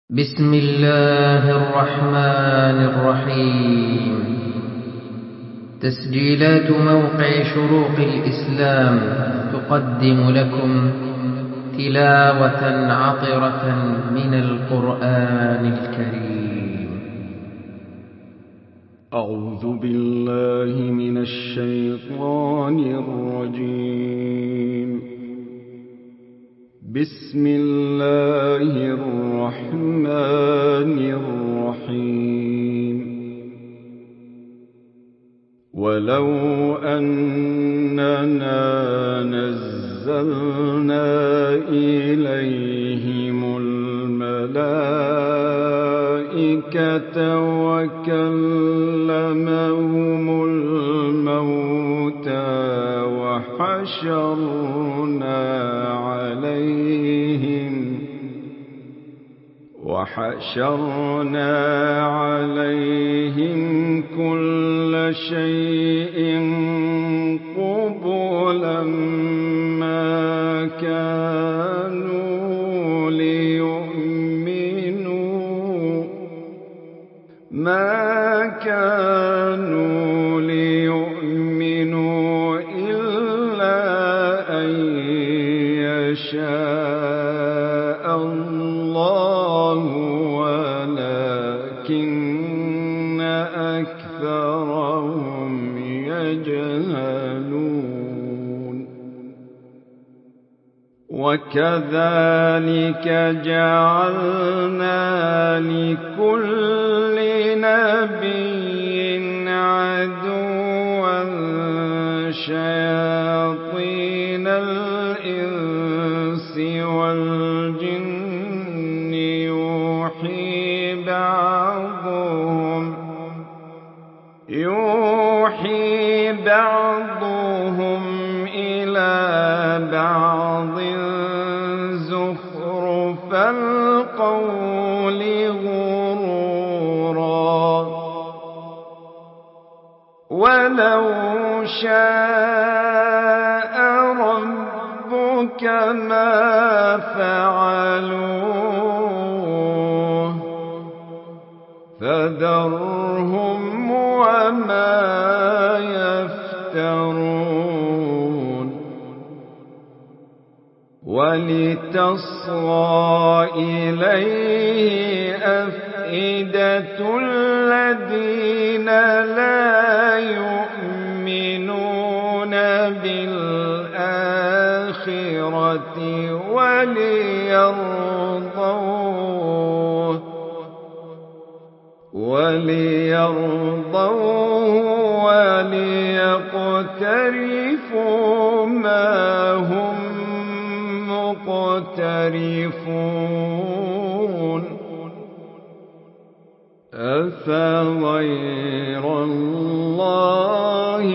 بسم الله الرحمن الرحيم. تسجيلات موقع شروق الإسلام تقدم لكم تلاوة عطرة من القرآن الكريم. أعوذ بالله من الشيطان الرجيم. بسم الله الرحمن الرحيم. ولو أننا نزلنا إليهم الملائكة وكلمهم الموتى وحشرنا عليهم كل شيء قبلا ما كانوا ليؤمنوا إلا أن يشاء الله ولكن أكثرهم يجهلون. وكذلك جعلنا لكل نبي عدوا شياطين الإنس والجن يوحي بعضهم إلى بعض زخرف القول غرورا. ولو شاء ربك ما فعلوه فذرهم وما يفترون. ولتصغى إليه أفئدة الذين لا يؤمنون بالآخرة وليرضوه وليقترفوا ما هم مقترفون. أفغير الله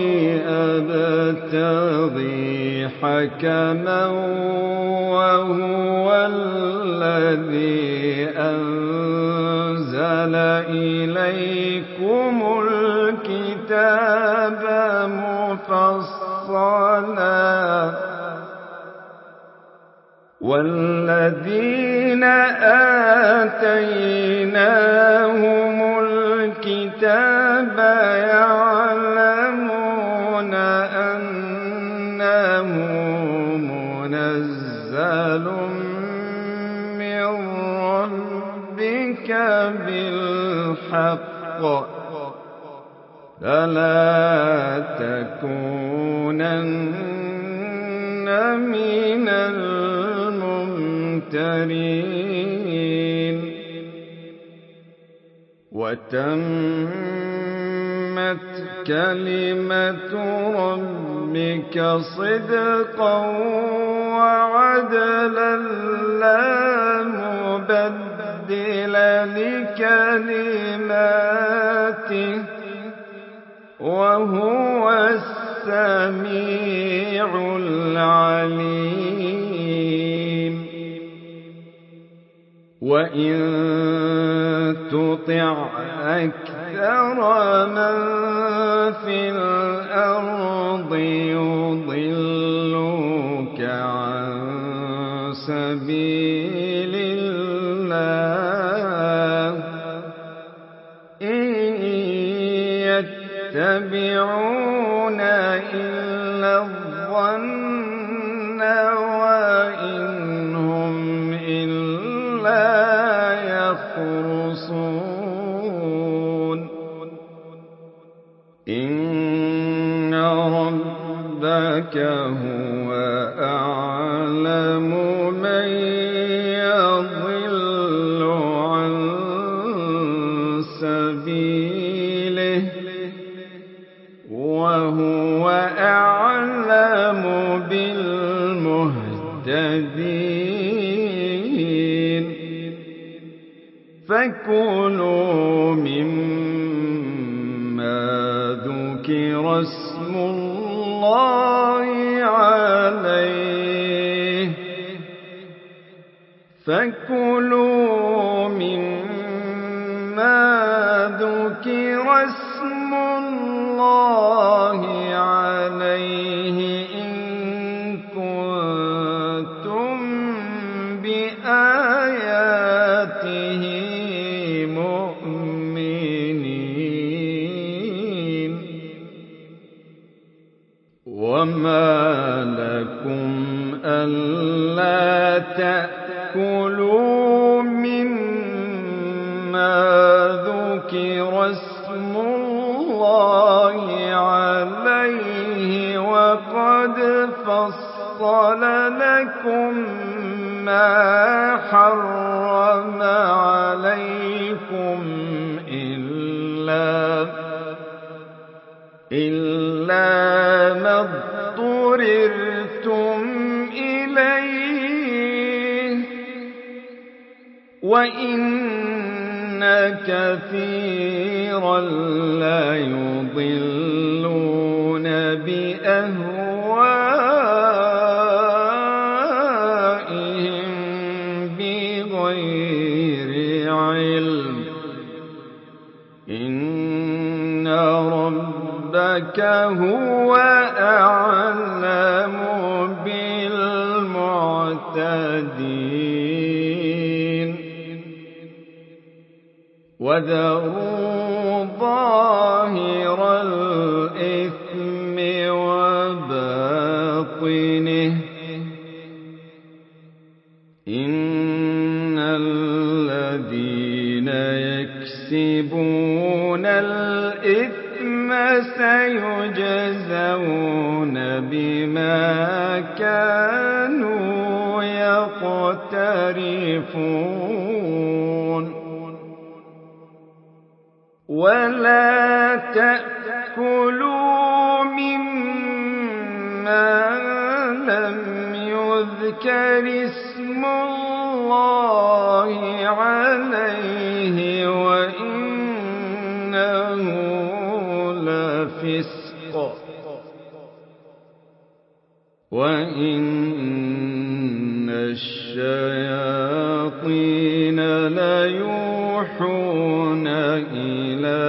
أبتغي حكما وهو الذي أنزل إليكم الكتاب مفصلا والذين آتيناهم الكتاب يعلمون أنه منزل من ربك بالحق فلا تكونن من الممترين. وتمت كلمة ربك صدقا وعدلا لا مبدل لكلماته وهو السميع العليم. وإن تطع أكثر من في الأرض يضلوك عن سبيل الله يتبعون إلا الظن وإن هم إلا يخرصون إن ربك هو أعلم من يضل عن سبيله وهو أعلم بالمهتدين فكلوا مما ذكر اسم الله عليه إن كنتم بآياته مؤمنين وما لكم ألا تأكلوا مما ذكر اسم الله عليه وقد فصل لكم ما حرم عليكم إلا ما اضطررتم إليه وإن كثيرا ليضلون بأهوائهم بغير علم إن ربك هو أعلم بالمعتدين وذروا ظاهر الإثم وباطنه إن الذين يكسبون الإثم سيجزون بما كانوا يقترفون ولا تأكلوا مما لم يذكر اسم الله عليه وإنه لفسق وإن الشياطين ليوحون إلى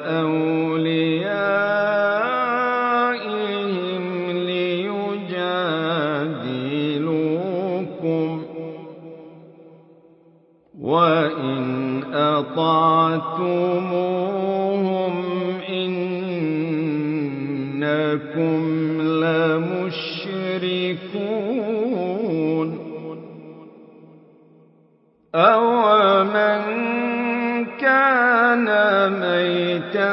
أوليائهم ليجادلوكم وإن أطعتموهم إنكم لمشركون أَوَمَنْ كَانَ مَيْتًا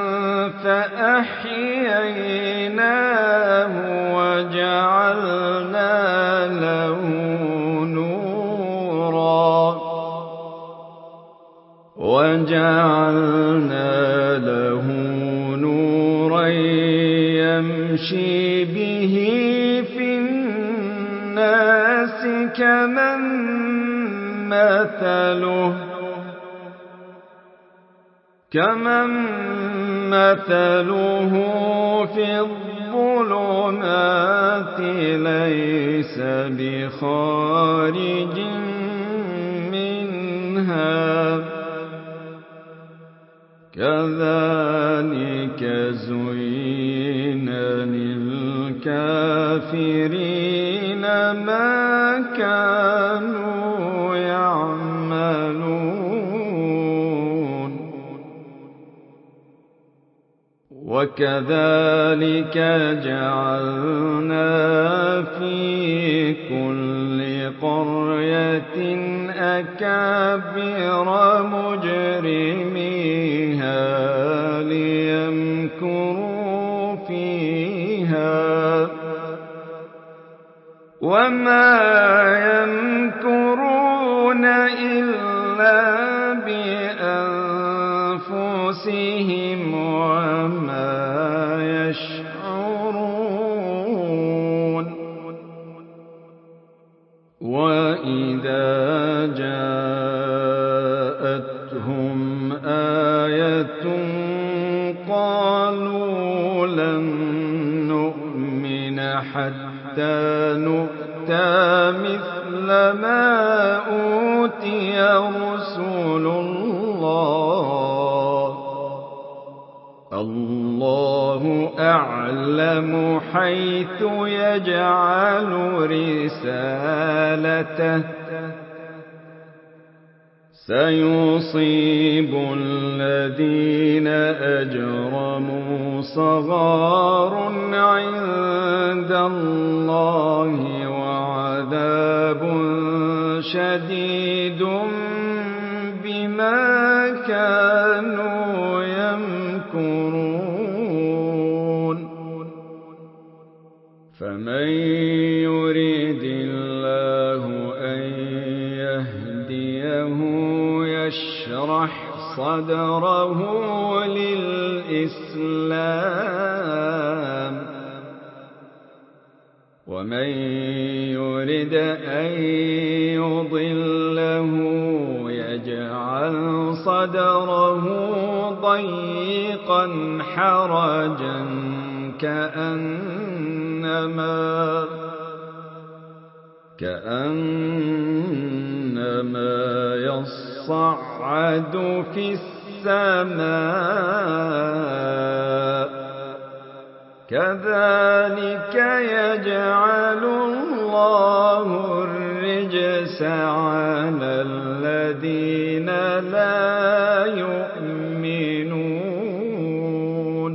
فَأَحْيَيْنَاهُ وَجَعَلْنَا له نورا يمشي به في الناس كمن مثله في الظلمات ليس بخارج منها كذلك زين للكافرين ما كانوا يعملون وكذلك جعلنا في كل قرية أكابر مجرميها ليمكروا فيها وما يمكرون إلا بأنفسهم وما يشعرون. وإذا جاءتهم آية قالوا لن نؤمن حتى نؤتى مثل ما أوتي رسل الله أعلم حيث يجعل رسالته سيصيب الذين أجرموا صغار عند الله وعذاب شديد بما كانوا يمكرون. فمن يريد الله أن يهديه يشرح صدره للإسلام ومن يرد أن يضله يجعل صدره ضيقا حرجا كأنما يصعد في السماء كذلك يجعل الله الرجس على الذين لا يؤمنون.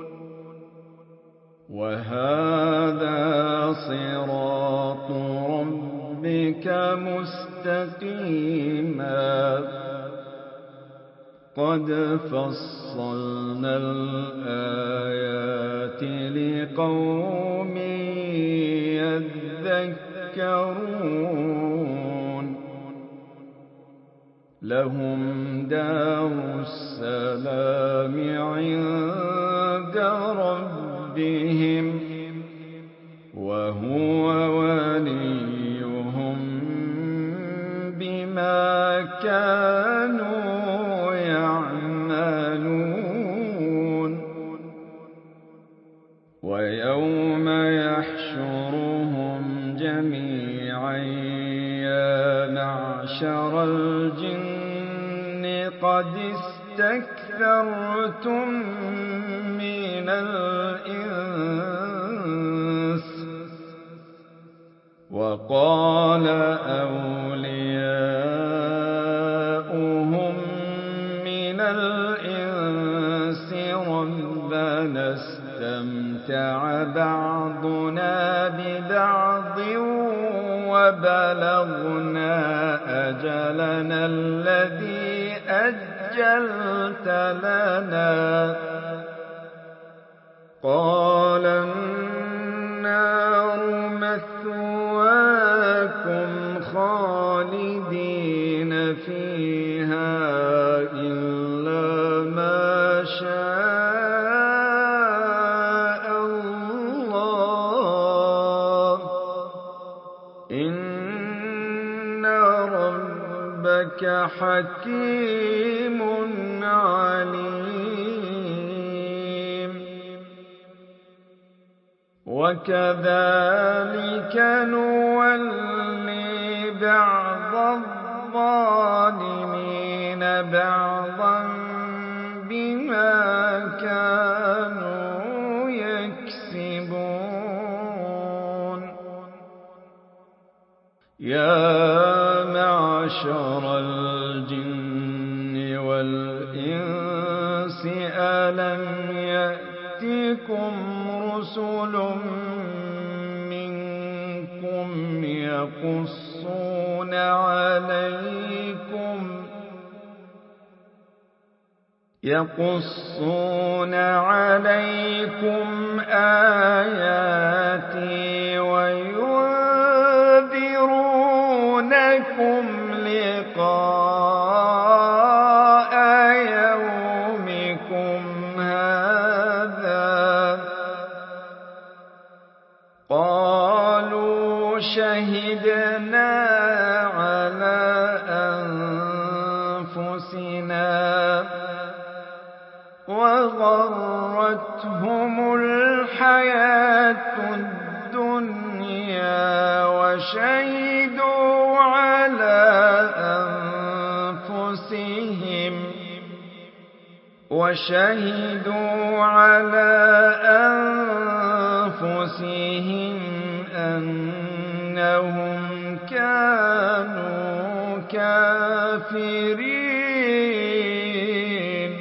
وهذا صراط ربك مستقيما قد فصلنا الآيات لقوم يذكرون. لهم دار السلام عند ربهم وهو وليهم بما كانوا يعملون. ويوم يحشرهم جميعا يا معشر الجن قد استكثرتم من الإنس وقال أولياؤهم من الإنس ربنا استمتع بعضنا ببعض وبلغنا أجلنا الذي أجلت لنا قال النار مثواكم خالدين فيها إلا ما شاء الله إن ربك حكيم عليم. وكذلك نولي بعض الظالمين بعضا بما كانوا يكسبون. يا معشر الجن والإنس ألم يأتكم رسل منكم يقصون عليكم آياتي وينذرونكم لقاء يومكم هذا قالوا شهدنا على أنفسنا وغرتهم الحياة الدنيا وشهدوا على أنفسهم أنهم كانوا كافرين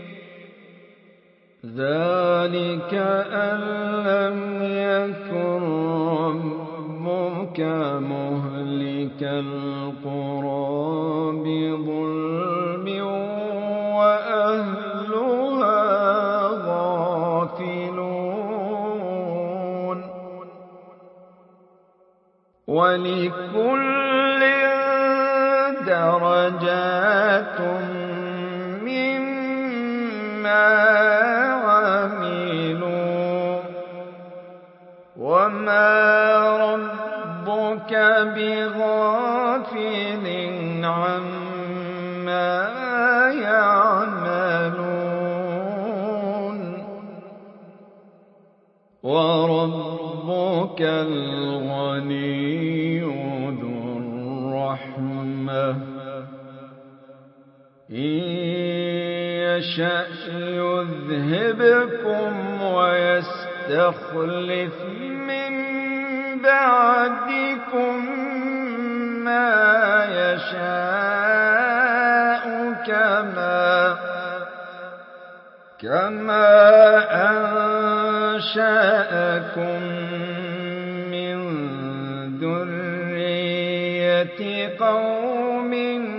ذلك أن لم يكن ربك مهلك القرى بظلم وأهلها غافلون ولكل درجات مما عملوا وما ربك بغافل عما يعملون وربك الغني ذو الرحمة إن يشأ يذهبكم ويستخلف من بعدكم ما يشاء كما أنشأكم من ذرية قوم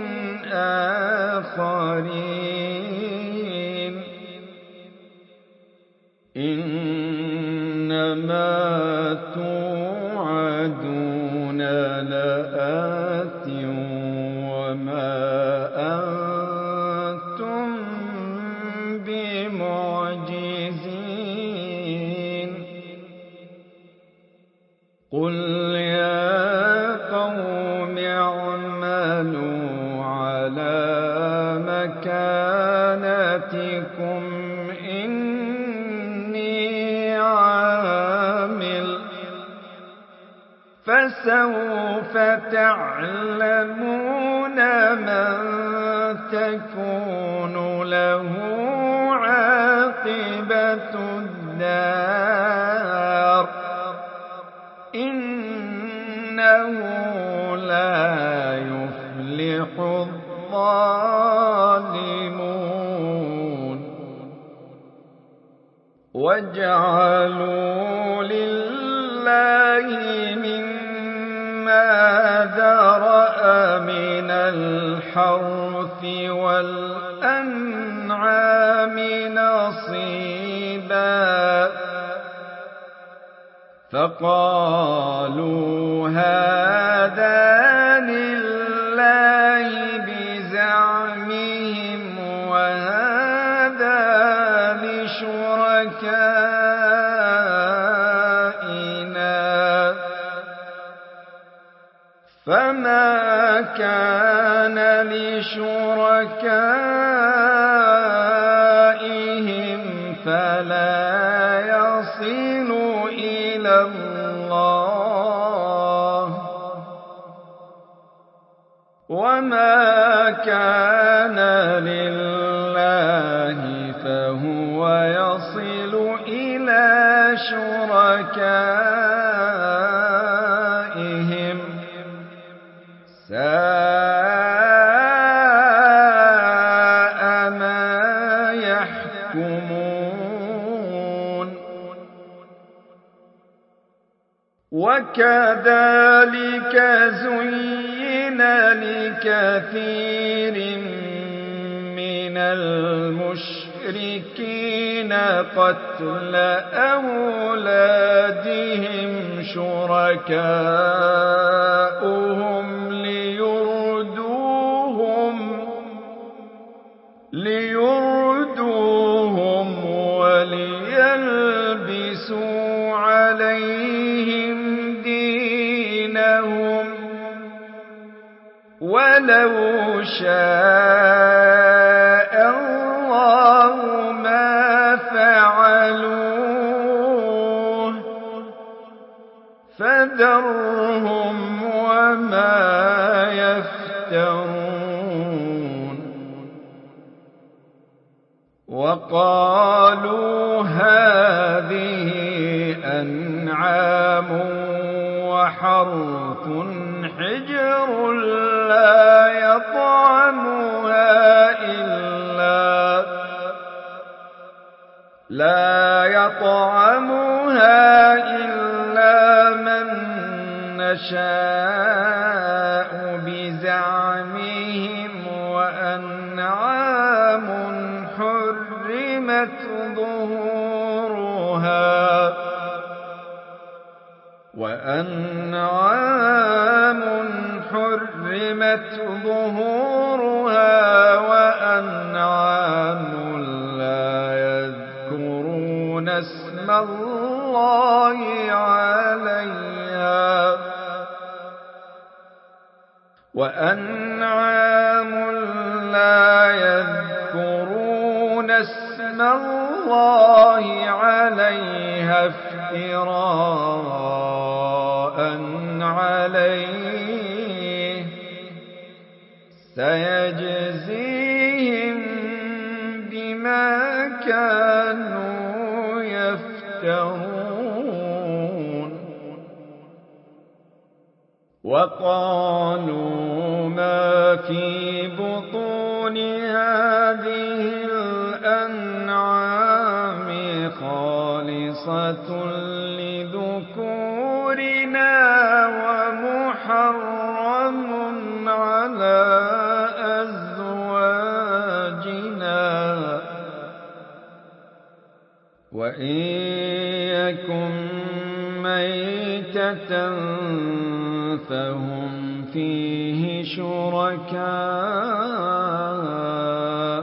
آخرين إنما توعدون لآت وما أنتم بمعجزين قل يا قوم اعملوا على مكانتكم إني عامل فسوف تعلمون من تكون له عاقبة الدار إنه لا يفلح الظالمون وجعلوا لله مما ذرأ من الحرث والأنعام نصيبا فقالوا هذا لله بزعمهم وهذا لشركائنا فما كان لشركائهم فلا يصل إلى الله وما كان لله فهو يصل إلى شركائهم ساء ما يحكمون وكذلك زين لكثير من المشركين قتل أولادهم شركاؤهم ليردوهم وليلبسوا عليهم دينهم ولو شاء الله ما فعلوه فذرهم وما يفترون وقالوا هذه أنعام وحرث حجر لا يطعمها إلا من نشاء بزعمهم وأنعام حرمت ظهورها وأنعام لا يذكرون اسم الله عليها افتراء عليه سيجزيهم بما كانوا يفترون وقالوا ما في بطون هذه الأنعام خالصة لذكورنا ومحرم على أزواجنا وإن يكن ميتة فهم فيه شركاء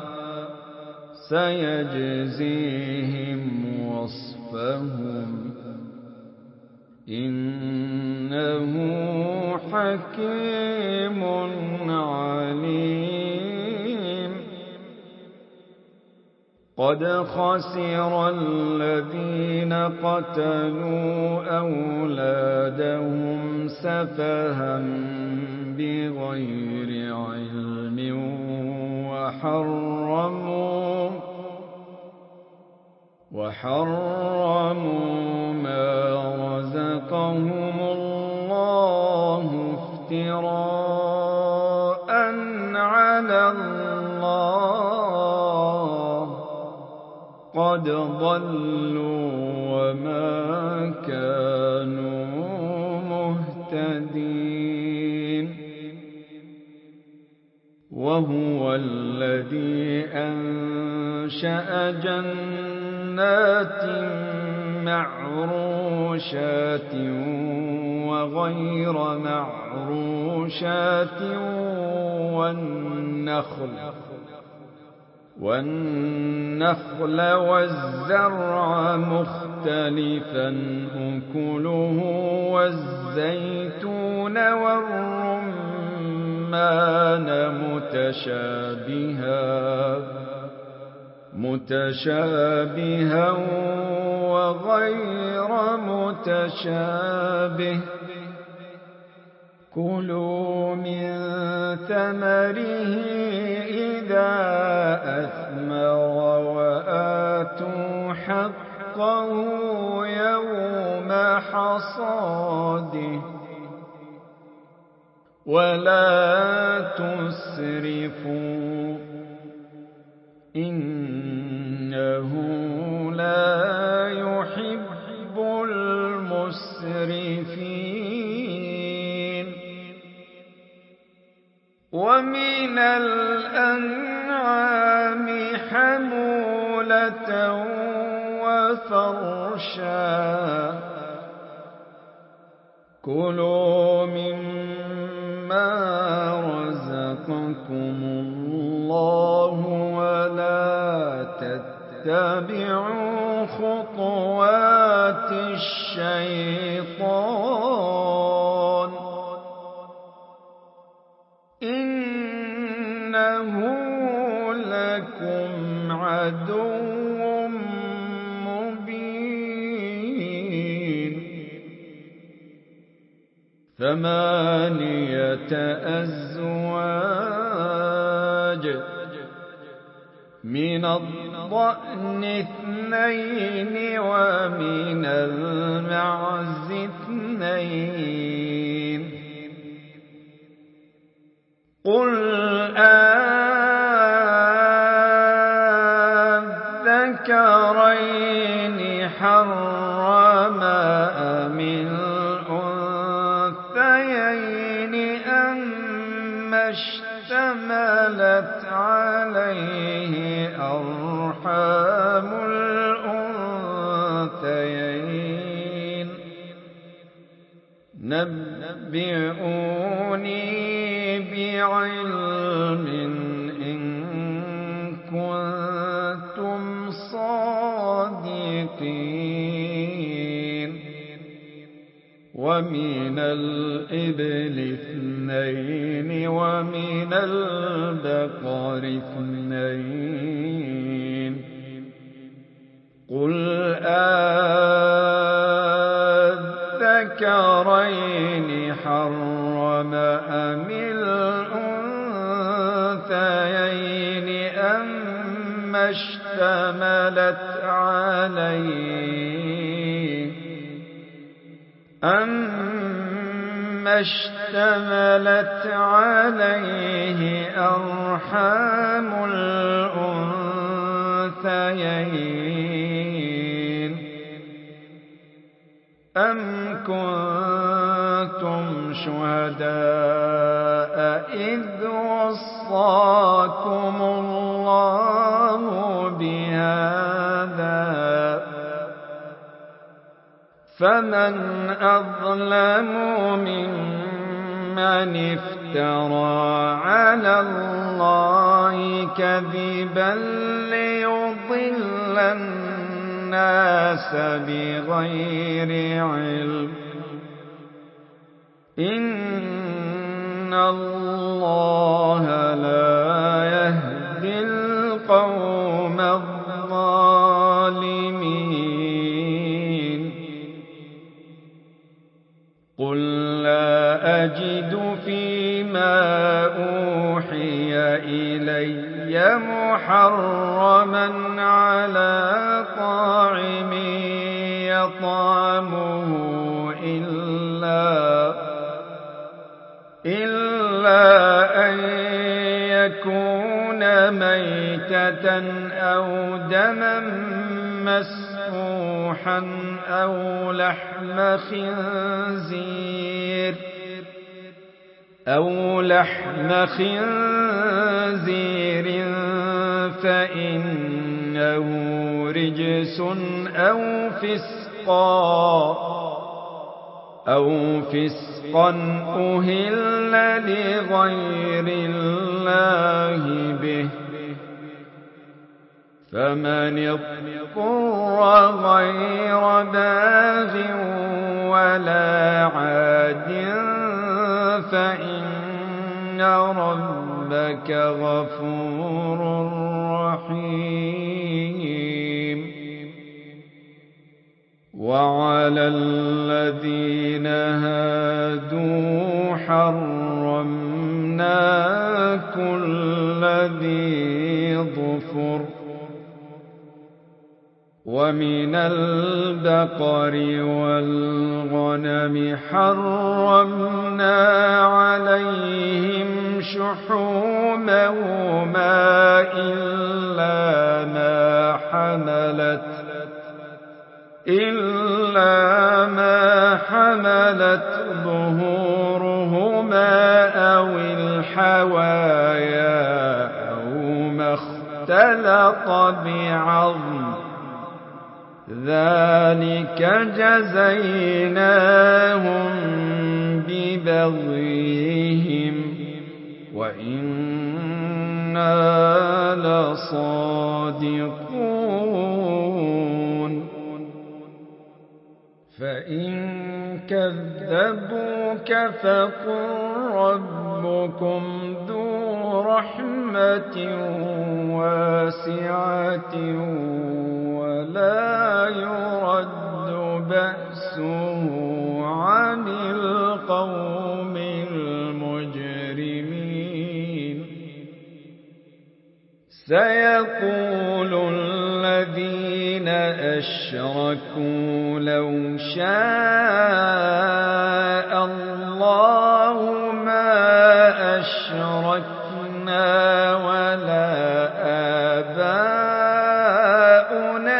سيجزيهم وصفهم إنه حكيم عليم قد خسر الذين قتلوا أولادهم سفها بغير علم وحرموا ما رزقهم الله افتراء على الله قد ضلوا وما كانوا مهتدين وهو الذي أنشأ جنات معروشات وغير معروشات والنخل والزرع مختلفا أكله والزيتون والرمان متشابها وغير متشابه كلوا من ثمره إذا أثمر وآتوا حقه يوم حصاده ولا تسرفوا إنه لا يحب المسرفين الأنعام حمولة وفرشا كلوا مما رزقكم الله ولا تتبعوا خطوات الشيطان إنه لكم عدو مبين 8 أزواج من الضأن 2 ومن المعز 2 قل أذكرين حرم أم الأنثيين أما اشتملت عليه أرحام الأنثيين نبئوني بعلم إن كنتم صادقين ومن الإبل 2 ومن البقر 2 قل أذكرين حرم أم الأنثيين أما اشتملت عليه أرحام الأنثيين أم كنتم شهداء إذ وصاكم الله بهذا فمن أظلم ممن افترى على الله كذبا ليضل الناس بغير علم إن الله لا يهدي القوم الظالمين قل لا أجد فيما أوحي إلي محرما على طاعم يطعمه إلا أن يكون ميتة أو دما مسفوحا أو لحم خنزير فإنه رجس أو فسقا أهل لغير الله به فمن اضطر غير باغ ولا عاد فإن ربك غفور رحيم وعلى الذين هادوا حرمنا كل ذي ظفر ومن البقر والغنم حرمنا عليهم شحومهما إلا ما حملت ظهورهما أو الحوايا اختلط بعظم ذلك جزيناهم ببغيهم وإنا لصادقون فإن كذبوك فقل ربكم ذو رحمة واسعة ولا يرد بأسه عن القوم المجرمين سيقول الذين أشركوا لو شاء الله ما أشركنا ولا آباؤنا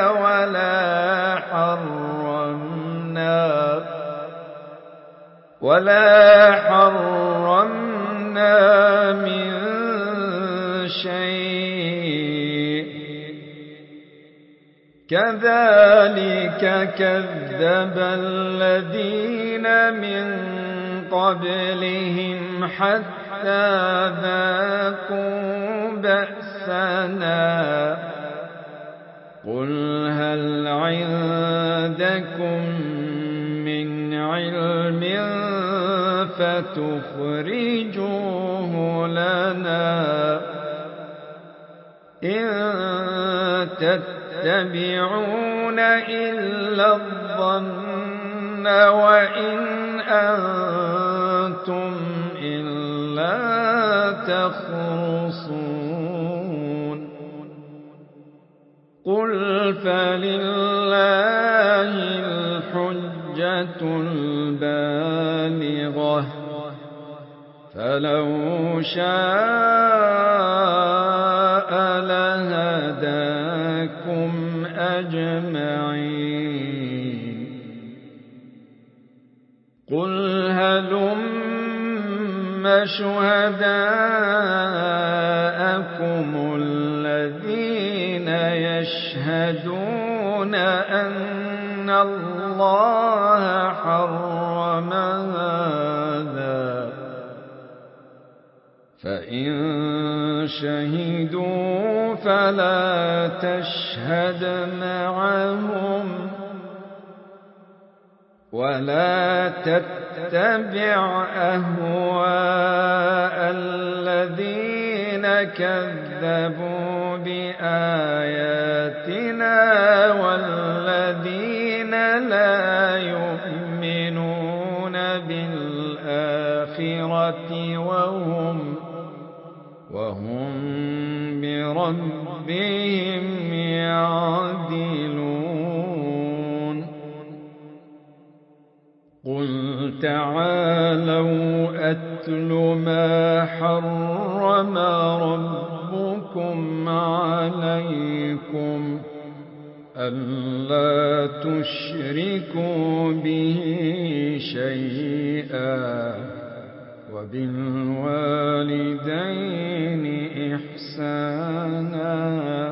ولا حرمنا من شيء كذلك كذب الذين من قبلهم حتى ذاقوا بأسنا قل هل عندكم من علم فتخرجوه لنا إن تتبعون إلا الظن وإن أنتم إلا تخرصون قل فلله الحجة البالغة فلو شاء لهداكم أجمعين قل هلم شهداءكم الذين يشهدون أن الله حرم هذا فإن شهدوا فلا تشهد معهم ولا تتبع أهواء الذين كذبوا بآياتنا والذين لا يؤمنون بالآخرة وهم بربهم يعدلون قل تعالوا أتل ما حرم ربكم عليكم ألا تشركوا به شيئا وبالوالدين إحسانا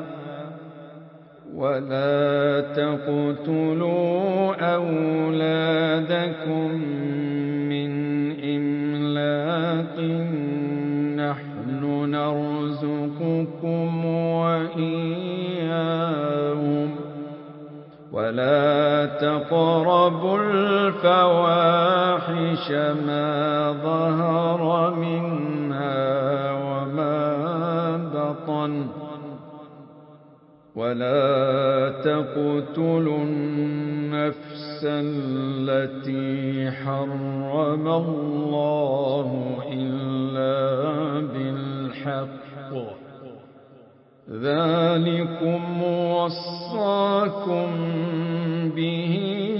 ولا تقتلوا أولادكم من إملاق نحن نرزقكم وإياهم ولا تقربوا الفواحش ما ظهر منها وما بطن ولا تقتلوا النفس التي حرم الله إلا بالحق ذلكم وصاكم به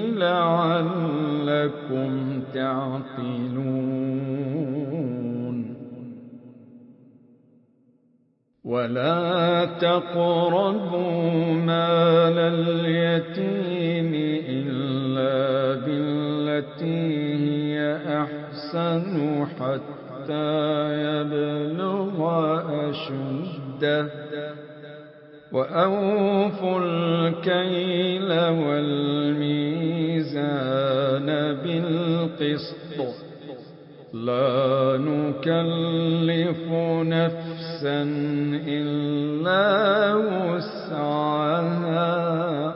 لعلكم تعقلون ولا تقربوا مال اليتيم إلا بالتي هي أحسن حتى يبلغ وأشده وأوفوا الكيل والميزان بالقسط لا نكلف نفسا إلا وسعها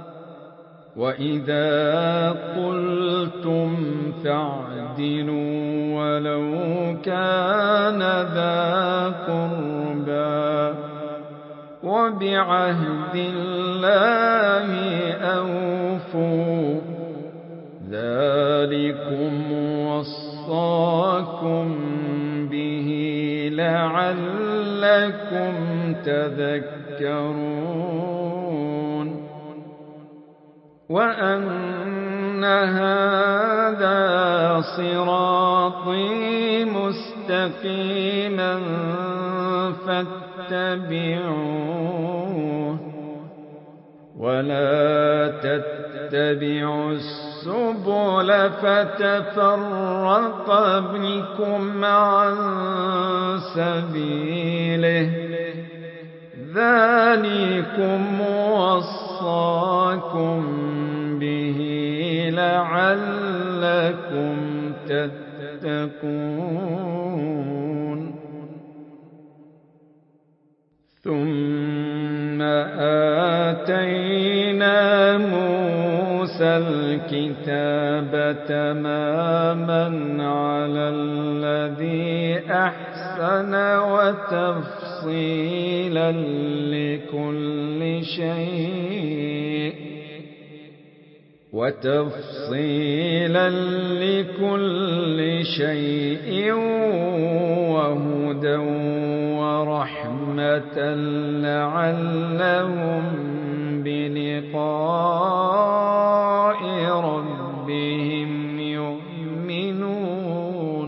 وإذا قلتم فاعدلوا ولو كان ذا قربى وبعهد الله أوفوا ذلكم وصاكم به لعلكم تذكرون وأن هذا صراطي مستقيما فاتبعوه ولا تتبعوا السبل فتفرق بكم عن سبيله ذلكم وصاكم به لعلكم تتقون ثم آتينا موسى الكتاب تماما على الذي أحسن وتفصيلا لكل شيء وهدى ورحمة لعلهم بلقاء ربهم يؤمنون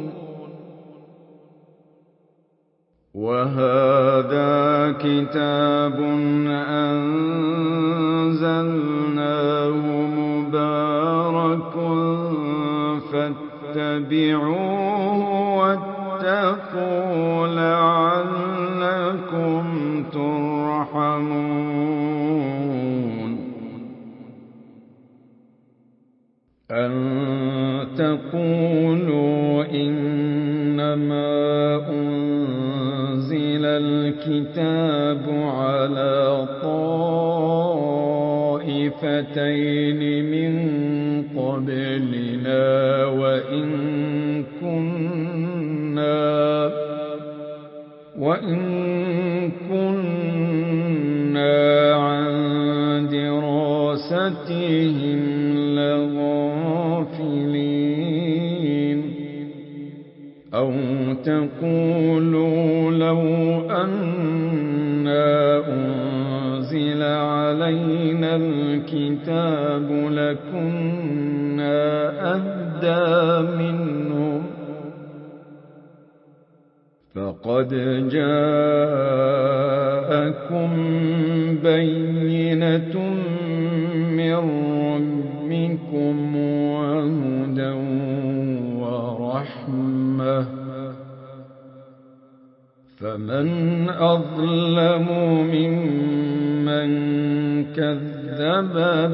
وهذا كتاب أنزلناه مبارك فاتبعوه واتقوا لعلكم ترحمون أن تقولوا إنما أنزل الكتاب على طائفتين من قبلنا وإن كنا عن دراستهم لغافلين أو تقولوا لو أنا أنزل علينا الكتاب لكنا أهدى منهم فقد جاءكم بينة من ربكم وهدى ورحمة فمن أظلم ممن كذب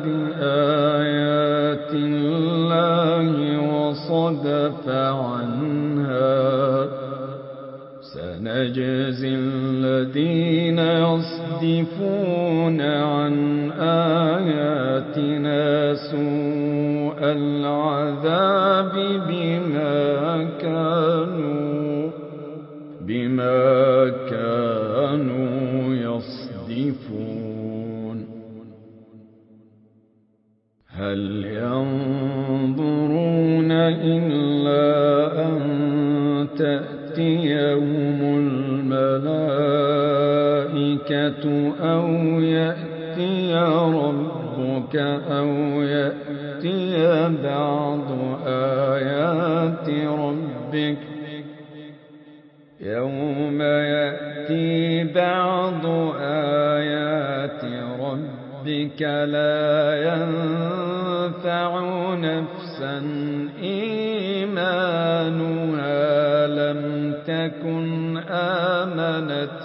بآيات الله وصدف عنها سنجزي الذين يصدفون عن آياتنا سوء العذاب بما كانوا يصدفون هل ينظرون إلا أن تأتيهم الملائكة أو يأتي ربك أو يأتي بعض آيات ربك يوم يأتي بعض آيات ربك لا ينفع نفسا إيمانها لم تكن آمنت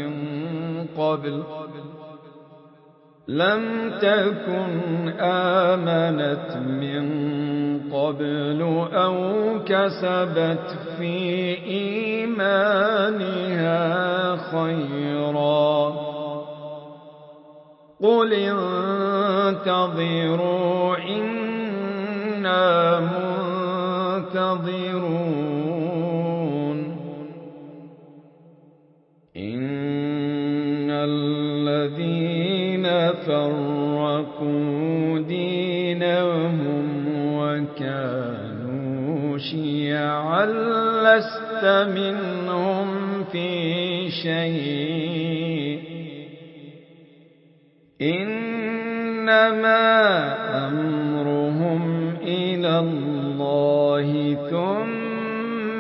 من قبل أو كسبت في إيمانها خيرا قل انتظروا إنا منتظرون إن الذين فرقوا دينهم وكانوا شيعا لست منهم في شيء إنما أمرهم إلى الله ثم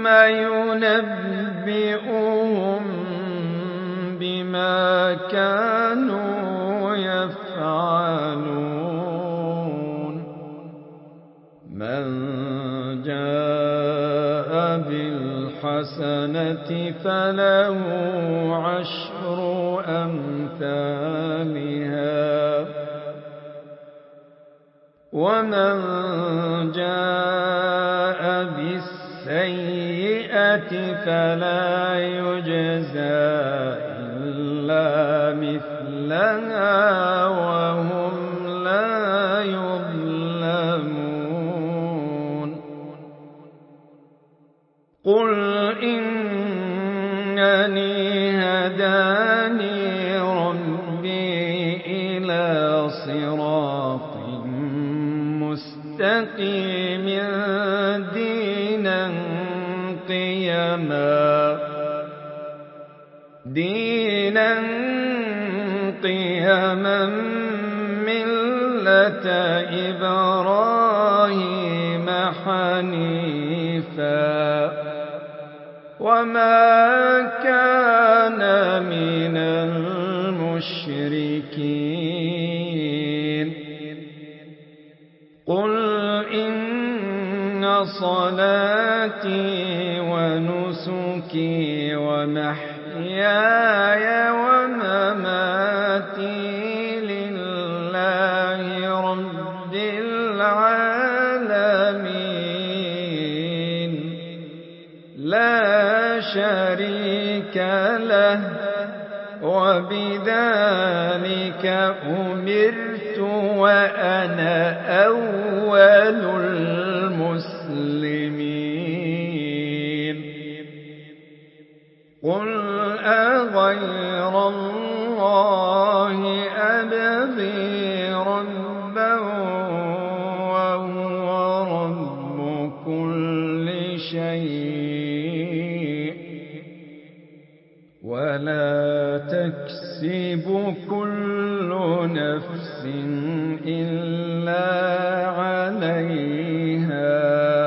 ينبئهم بما كانوا يفعلون من جاء بالحسنة فله عشر أمثالها ومن جاء بالسيئة فلا يجزى إلا مثلها وهم لا يظلمون قل إنني هداني ربي إلى صراط مستقيم دينا قيما ملة إبراهيم حنيفا وما كان من المشركين قل إن صلاتي ونسكي ومحياي ومماتي لله رب العالمين لا شريك له وبذلك أمرت وأنا أول المسلمين قل أغير الله أبغي ربا وهو رب كل شيء ولا تكسب كل نفس إلا عليها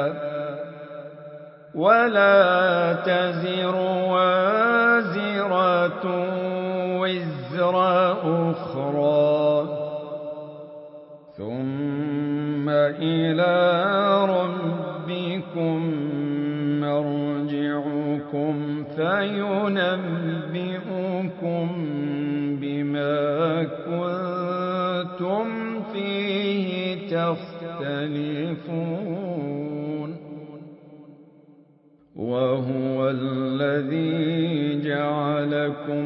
ولا تزر وازرة وزر أخرى ثم إلى ربكم مرجعكم فينبئكم بما كنتم فيه تختلفون وهو الذي جعلكم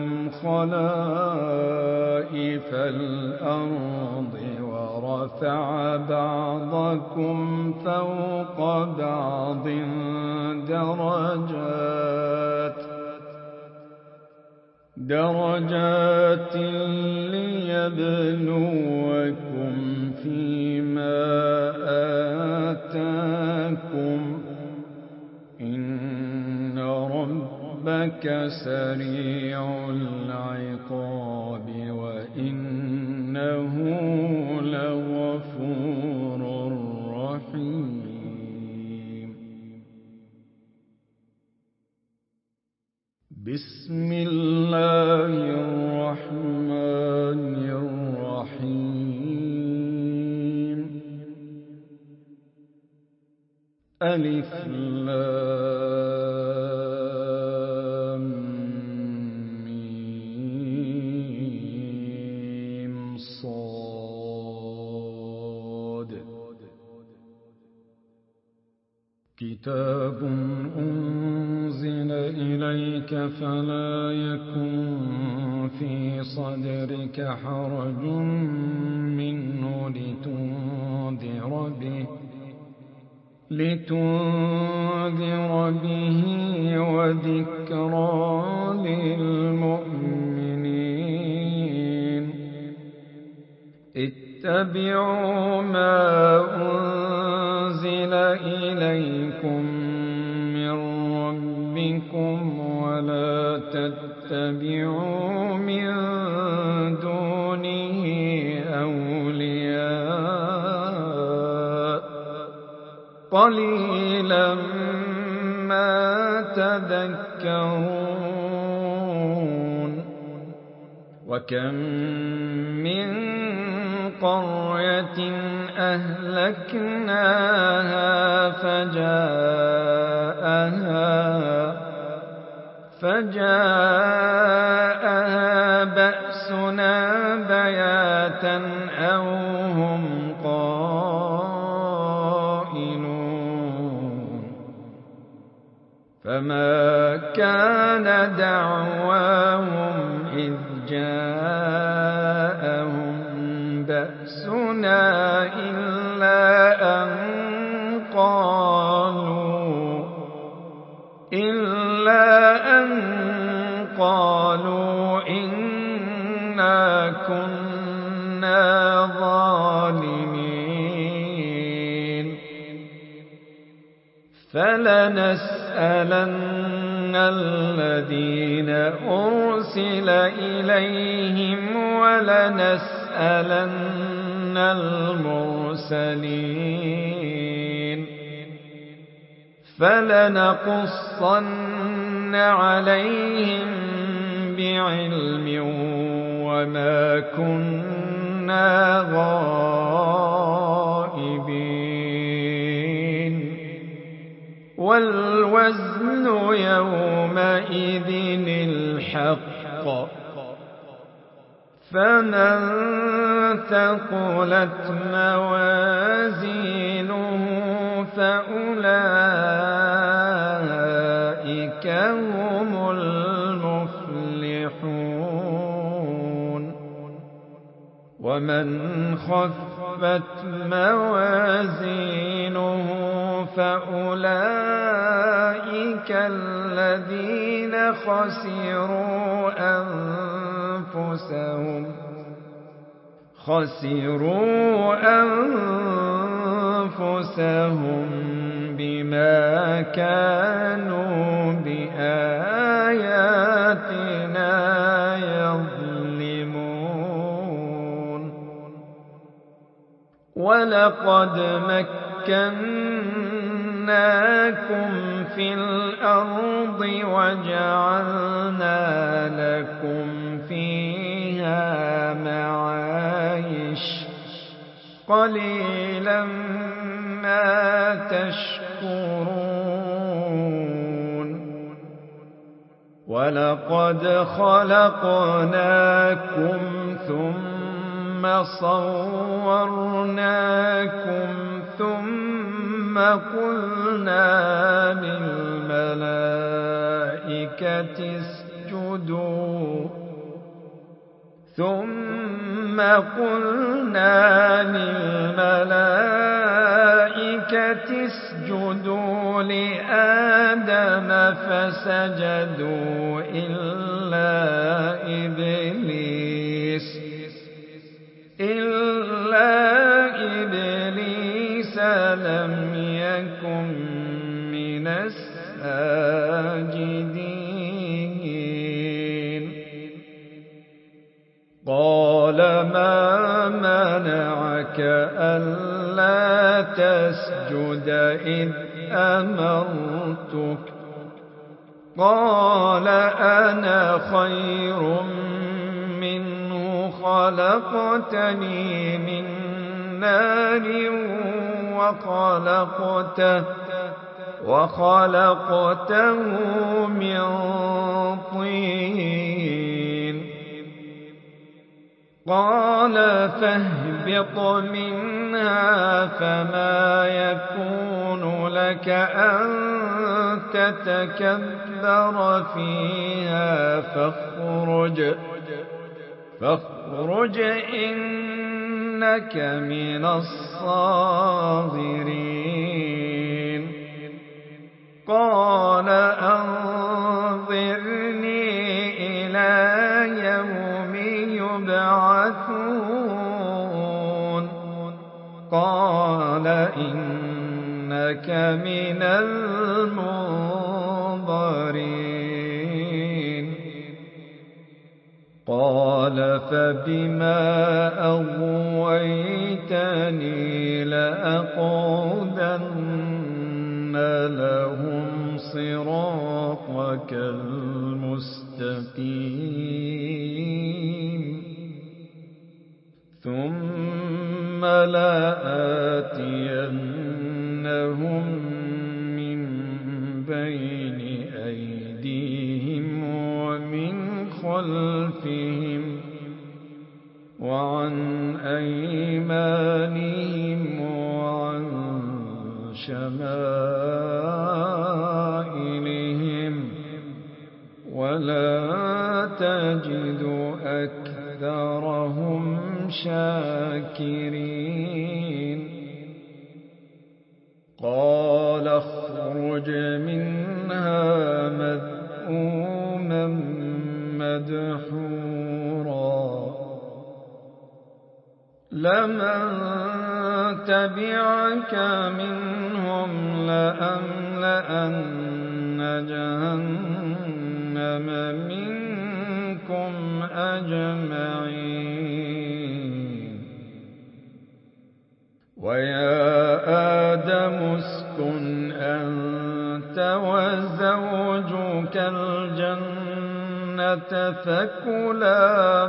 خلائف الأرض ورفع بعضكم فوق بعض درجات ليبلوكم فيما آتاكم إن ربك سريع العقاب وإنه لغفور رحيم بسم الله الرحمن الرحيم ألف لام كتاب أنزل إليك فلا يكن في صدرك حرج منه لتنذر به وذكرى للمؤمنين اتبعوا ما أنزل إليكم من ربكم ولا تتبعوا من دونه أولياء قليلا ما تذكرون وكم من قرية أهلكناها فجاءها بأسنا بياتا أو هم قائلون فما كان دعواهم إذ جاءهم بأسنا إلا أن قالوا إنا كنا ظالمين فلنسألن الذين أرسل إليهم ولنسألن المرسلين فلنقصن عليهم بعلم وما كنا غائبين والوزن يومئذ الحق فمن ثقلت موازينه فأولئك هم المفلحون ومن خفت موازينه فأولئك الذين خسروا أنفسهم بما كانوا بآياتنا يظلمون ولقد مكناكم في الأرض وجعلنا لكم فيها معايش قليلا ما تشكرون ولقد خلقناكم ثم صورناكم ثم قلنا للملائكة اسجدوا لآدم فسجدوا إلا إبليس لم يكن من الساجدين قال ما منعك ألا تسجد إذ أمرتك قال أنا خير منه خلقتني من نار وخلقته من طين قال فاهبط منها منها فما يكون لك أن تتكبر فيها فاخرج إنك من الصاغرين قال أنظرني إلى يوم يبعثون قال إنك من المنظرين قال فبما أغويتني لأقعدن لهم صراطك المستقيم ثم لآتينهم من بين أيديهم ومن خلفهم وعن أيمانهم وعن شمائلهم ولا تجد أكثرهم شاكرين قال اخرج منها مذءوما مدحورا لمن تبعك منهم لأملأن جهنم منكم أجمعين ويا آدم اسكن أنت وزوجك الجنة فكلا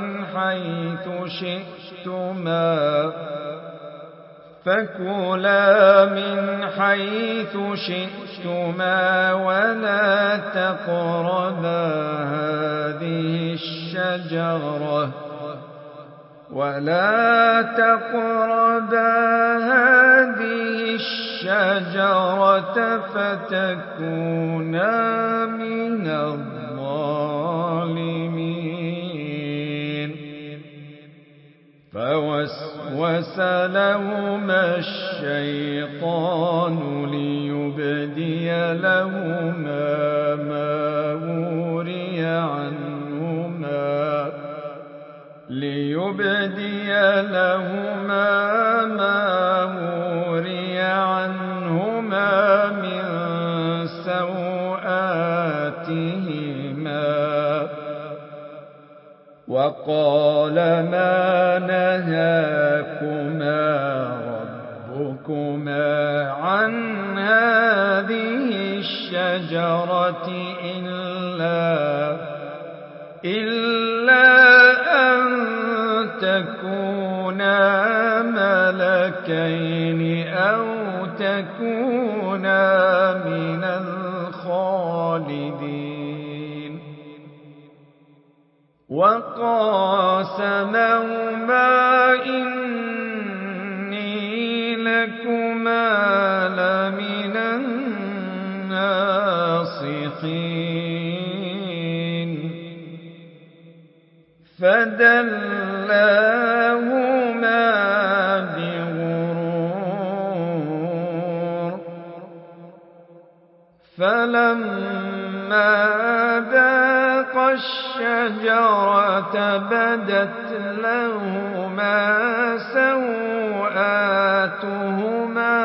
من حيث شئتما ولا تقربا هذه الشجرة فتكونا من الظالمين فوسوس لهما الشيطان ليبدي لهما ما وري عنهما من سوآتهما وقال ما نهاكما ربكما عن هذه الشجرة إلا أن تكونا ملكين أو تكونا من الخالدين وقاسمهما إني لكما لمن الناصحين فدلاهما بغرور فلما ذاقا الشجرة بدت لهما سوآتهما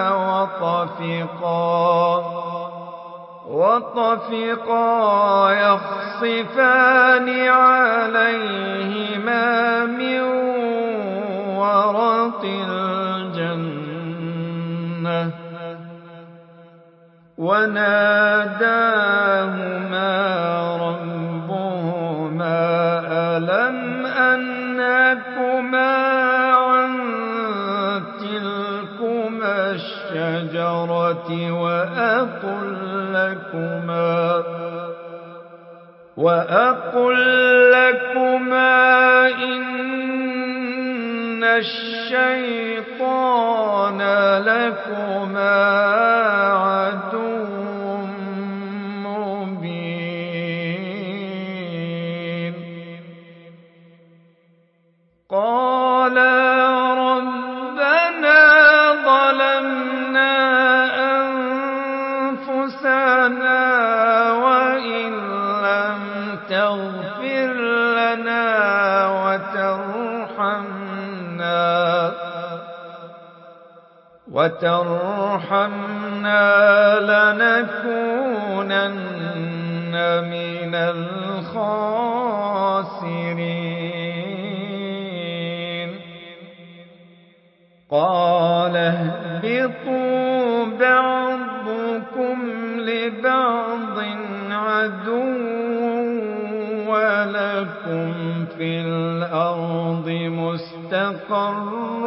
وطفقا يخصفان عليهما من ورق الجنة وناداهما ربهما ألم أنهكما عن تلكما الشجرة وأقل لكما إن الشيطان لكما عدو مبين. قالا ربنا ظلمنا أنفسنا وإن لم تغفر لنا وترحمنا لنكونن من الخاسرين. قال اهبطوا بعضكم لبعض عدو ولكم في الأرض مستقر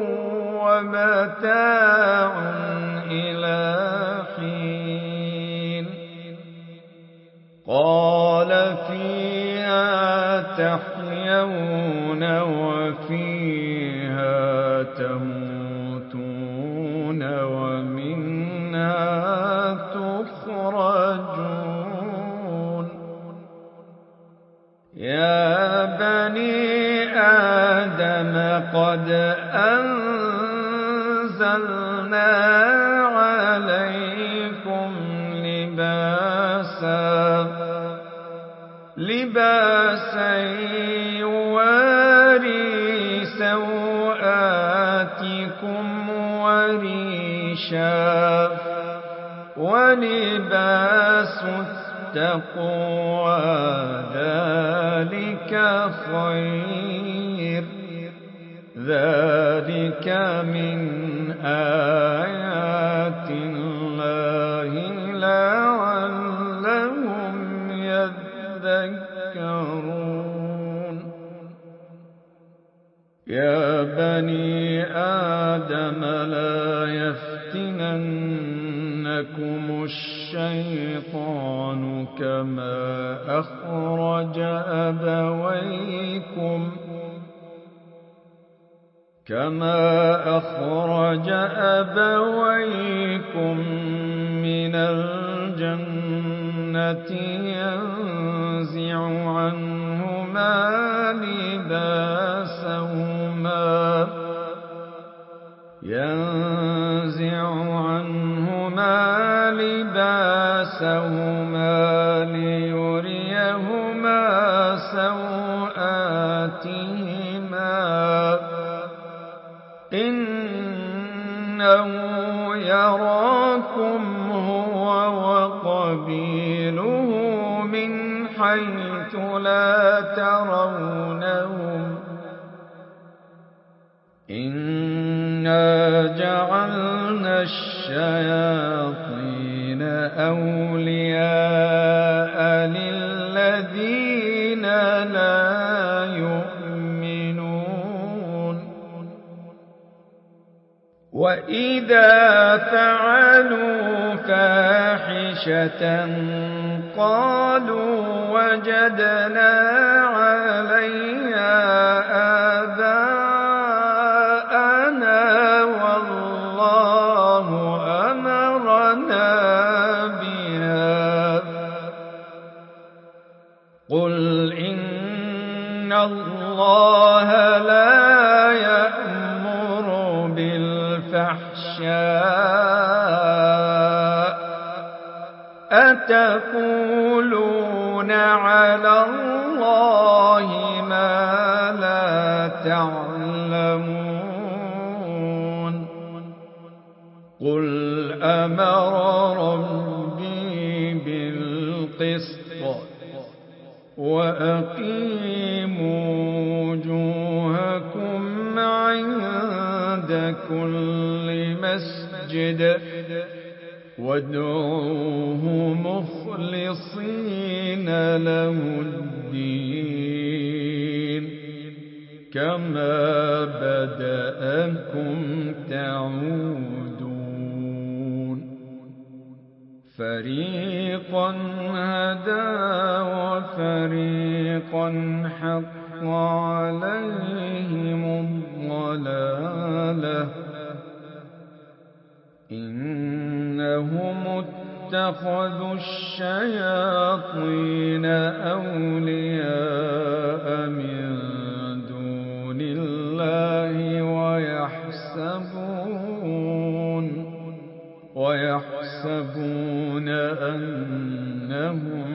ومتاع إلى حين. قال فيها تحيون وفيها تموتون ومنها تخرجون. يا بني آدم قد أنزلنا عليكم لباسا يواري سوآتكم وريشا ولباس التقوى ذلك خير. ذلك من آيات الله لعلهم يذكرون. يا بني آدم لا يفتننكم الشيطان كما أخرج أبويكم من الجنة ينزع عنهما لباسهما ليريهما سوآتهما إنه يراكم هو وقبيله من حيث لا ترونهم إنا جعلنا الشياطين أولياء للذين لا يؤمنون. وإذا فعلوا فاحشة قالوا وجدنا عليها آباءنا والله أمرنا بها. قل إن الله لا يأمر بالفحشاء أتقولون على الله ما لا تعلمون. قل أمر ربي بالقسط وأقيموا وجوهكم عند كل مسجد وادعوه مخلصين له الدين كما بدأكم تعودون. فريقا هدى وفريقا حق عليهم الضلالة إنهم اتخذوا الشياطين أولياء من دون الله ويحسبون أنهم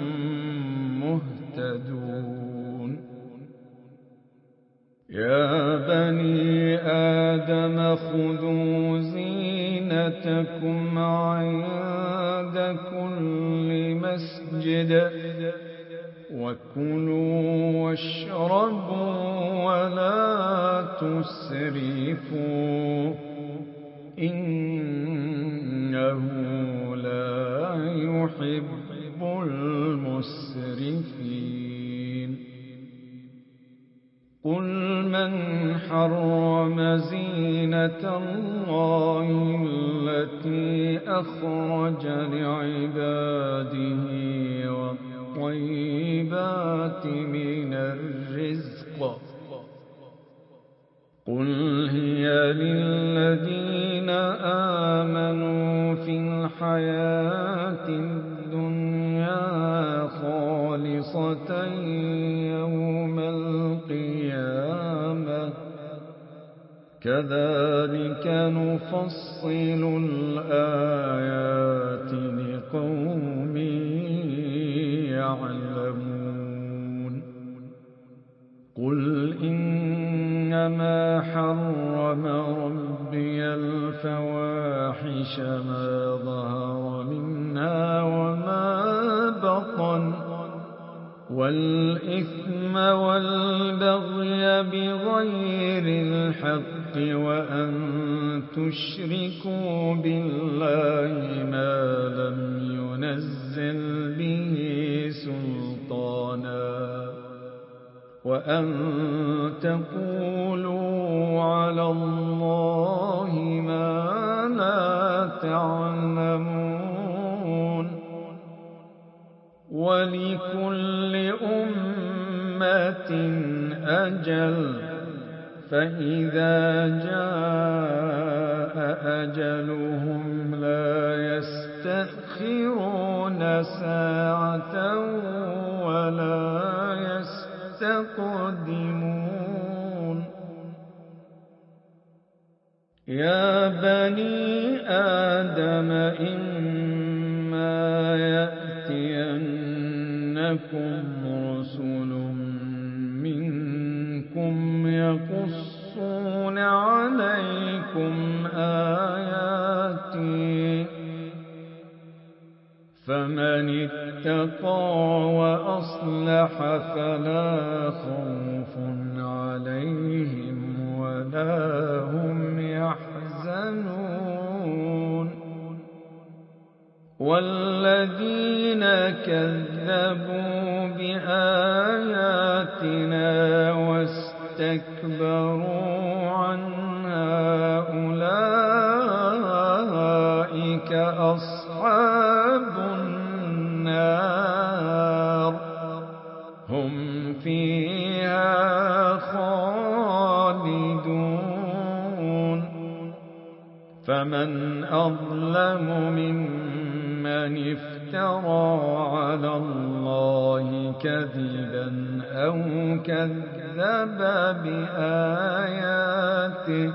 مهتدون. يا بني آدم خذوا زينتكم عند كل مسجد وكلوا واشربوا ولا تسرفوا إنه لا يحب المسرفين. قل من حرم زينة الله التي أخرج لعباده والطيبات من الرزق قل هي للذين آمنوا في الحياة الدنيا خالصة يوم القيامة كذلك نفصل الآيات لقوم يعلمون. قل إنما حرم ربي الفواحش ما ظهر منها وما بطن والإثم والبغي بغير الحق وأن تشركوا بالله ما لم ينزل به سلطانا وأن تقولوا على الله ما لا تعلمون. ولكل أمة أجل فإذا جاء أجلهم لا يستأخرون ساعة ولا يستقدمون. يا بني آدم إما يأتينكم رسل منكم يقصون عليكم آياتي فمن اتقى وأصلح فلا خوف عليهم ولا هم يحزنون. والذين كذبوا بآياتنا واستكبروا عنها أولئك أصحاب النار هم فيها خالدون. فمن أظلم ممن افترى على الله كذبا أو كذب بآياته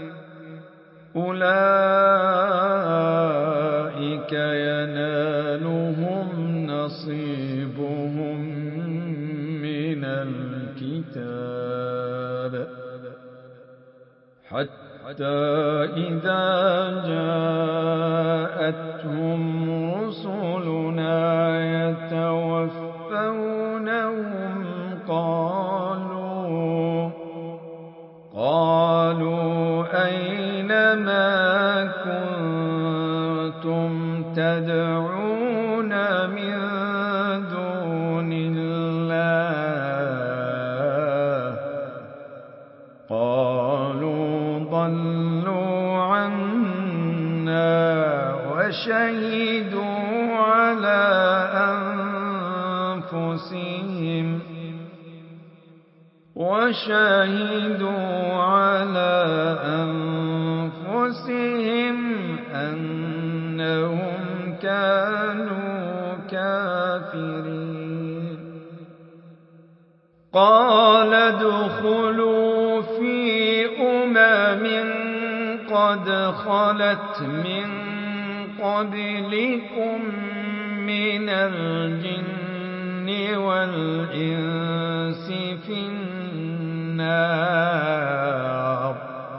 أولئك ينالهم نصيبهم من الكتاب حتى إذا جاءتهم رسلنا يتوفونهم قالوا أين ما كنتم تدعون من دون الله قالوا ضلوا عنا وشهدوا على أنفسهم وشهدوا على أنفسهم أنهم كانوا كافرين. قال ادخلوا في قد خلت من قبلكم من الجن والإنس في النار،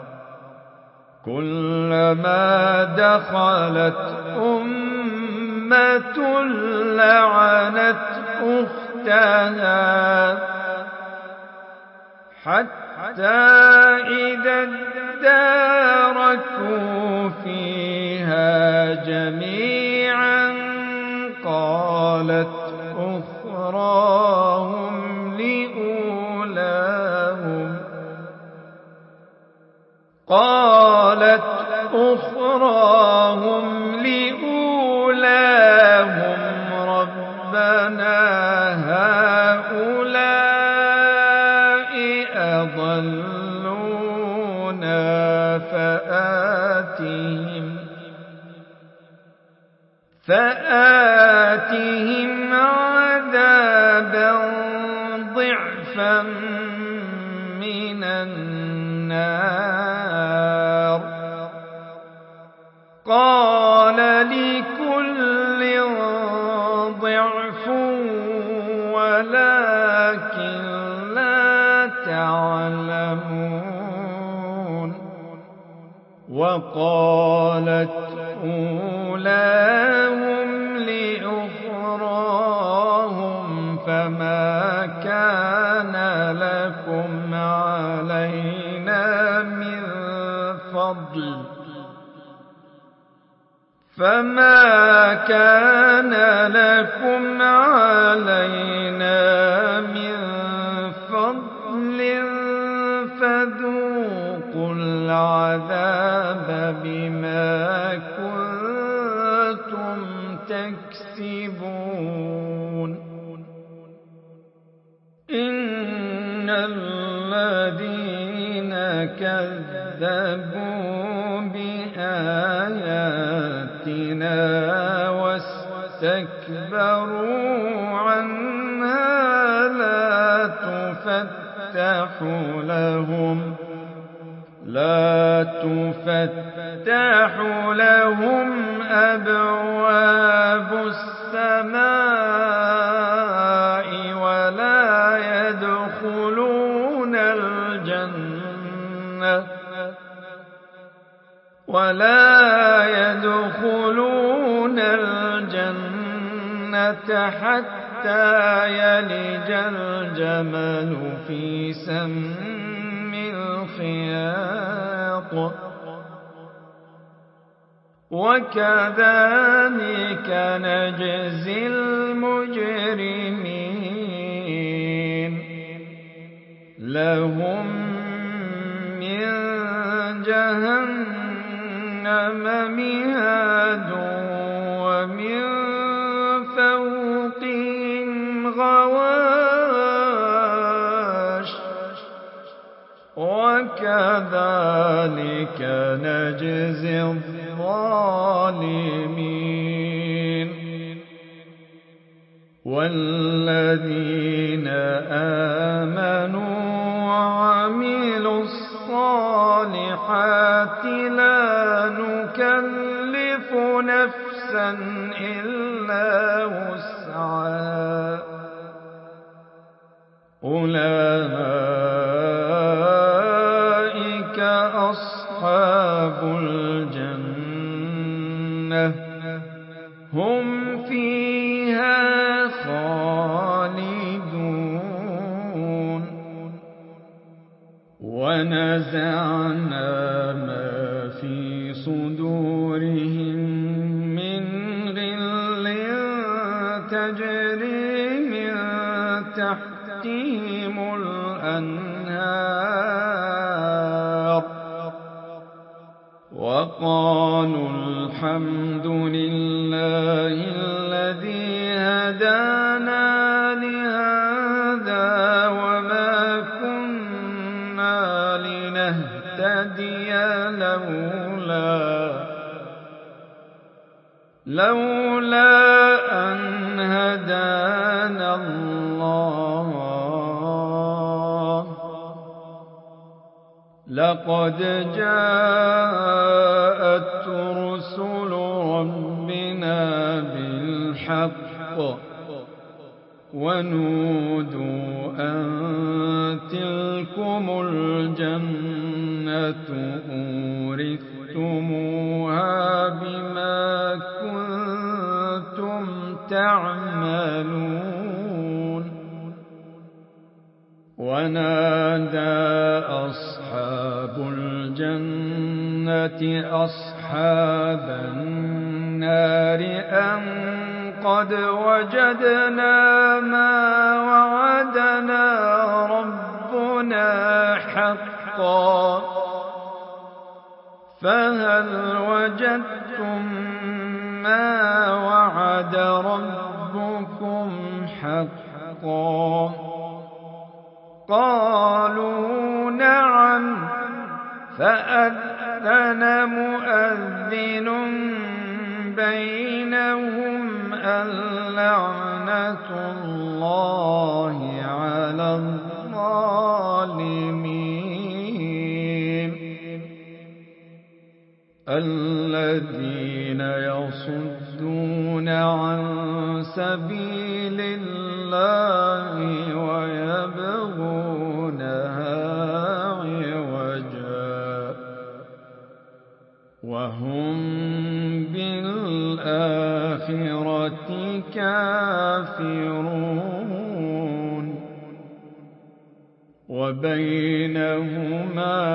كلما دخلت أمة لعنت أختها حتى إذا اداركوا فيها جميعا قالت أخراهم لأولاهم ربنا هؤلاء أضلونا فآتهم عذابا ضعفا من النار. قال لكل ضعف ولكن لا تعلمون. وقالت أولاهم لأخراهم فما كان لكم علينا من فضل فذوقوا العذاب بما كنتم تكسبون. إن الذين كذبوا بآياتنا واستكبروا عنها لا تفتح لهم أبواب السماء ولا يدخلون الجنة حتى يلج الجمل في سم الخياط. وكذلك نجزي المجرمين. لهم من جهنم مهاد ومن فوقهم غواش وكذلك نجزي الظالمين. والذين آمنوا وعملوا الصالحات لا نكلف نفسا إلا وسعها أولئك أصحاب الجنة هم فيها خالدون. ونزعنا ما في صدورهم من غل تجري من تحتهم الأنهار وقالوا الحمد لله الذي هدانا لهذا وما كنا نهتدي لولا أن هدانا الله لقد جاءت رسل ربنا بالحق ونودوا أن تلكم الجنة أورثتموها بما كنتم تعملون ونادى أصحاب الجنة أصحاب النار أن قد وجدنا ما وعدنا ربنا حقا فهل وجدتم ما وعد ربكم حقا قالوا نعم فأذن مؤذن بينهم اللعنة الله على الظالمين الذين يصدون عن سبيل الله ويبغونها عوجا وهم بالآخرة كافرون وبينهما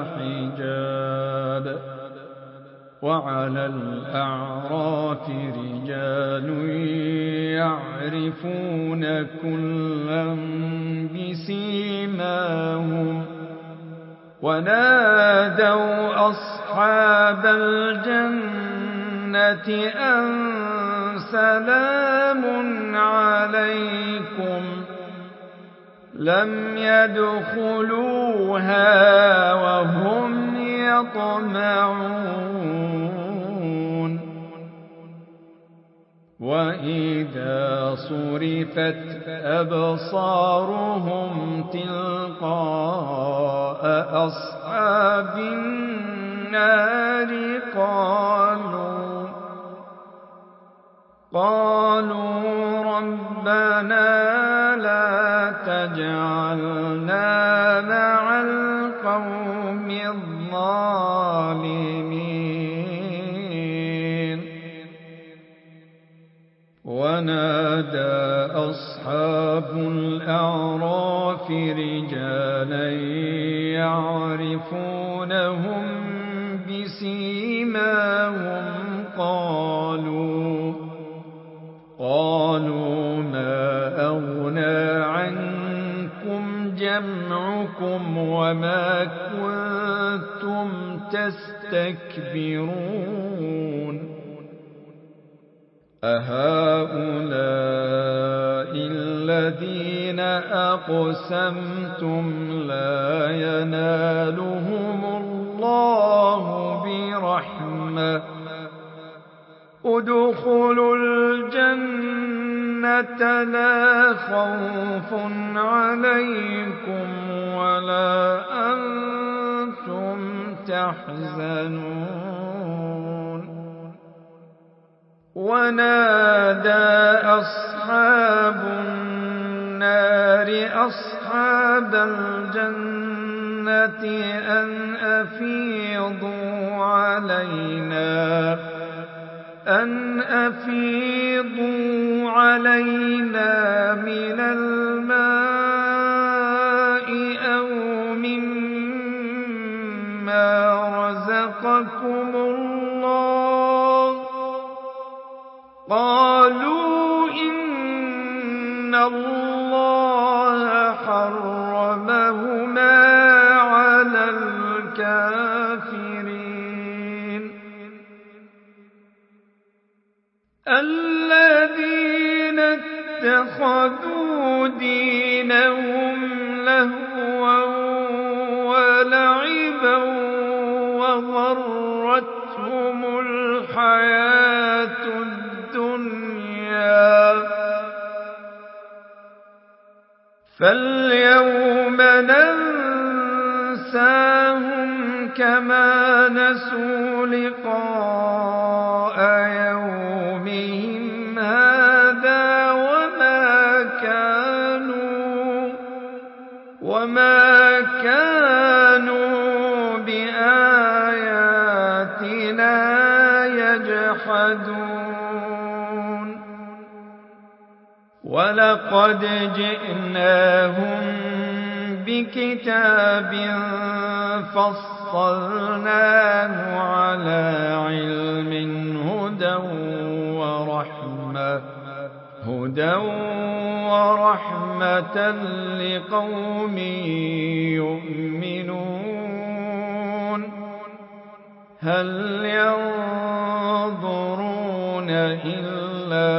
حجاب وعلى الأعراف رجال يعرفون كلا بسيماهم ونادوا أصحاب الجنة أن سلام عليكم لم يدخلوها وهم يطمعون وإذا صرفت أبصارهم تلقاء أصحاب النار قالوا ربنا لا تجعلنا مع القوم الظالمين ونادى أصحاب الأعراف رجالا يعرفونهم بسيماهم قالوا ما أغنى عنكم جمعكم وما كنتم تستكبرون أهؤلاء الذين أقسمتم لا ينالهم الله برحمة ادخلوا الجنة لا خوف عليكم ولا أنتم تحزنون ونادى أصحاب النار أصحاب الجنة أن أفيضوا علينا من الماء أو مما رزقكم الله قالوا إن الله حرمهما على الكافرين الذين اتخذوا دينهم لهوا ولعبا وغرتهم الحياة الدنيا فاليوم ننساهم كما نسوا لقاء يومهم هذا وما كانوا بآياتنا يجحدون ولقد جئناهم بكتاب فصلناه على علم هدى ورحمة لقوم يؤمنون هل ينظرون إلا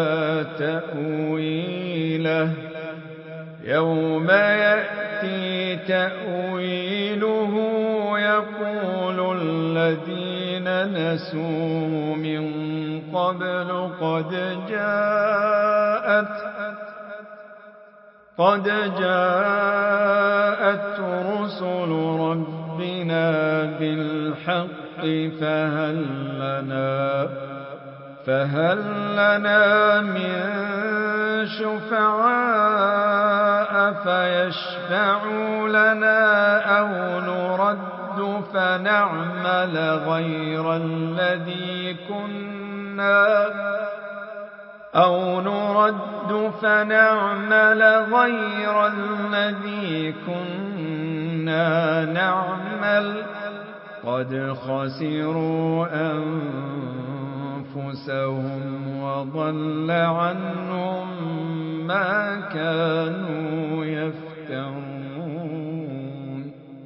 تأويله يوم يأتي تأويله يقول الذين نسوا من قبل قد جاءت رسل ربنا بالحق فهل لنا من شفعاء فيشفعوا لنا أو نرد فنعمل غير الذي كنا نعمل قد خسروا أنفسهم وضل عنهم ما كانوا يفترون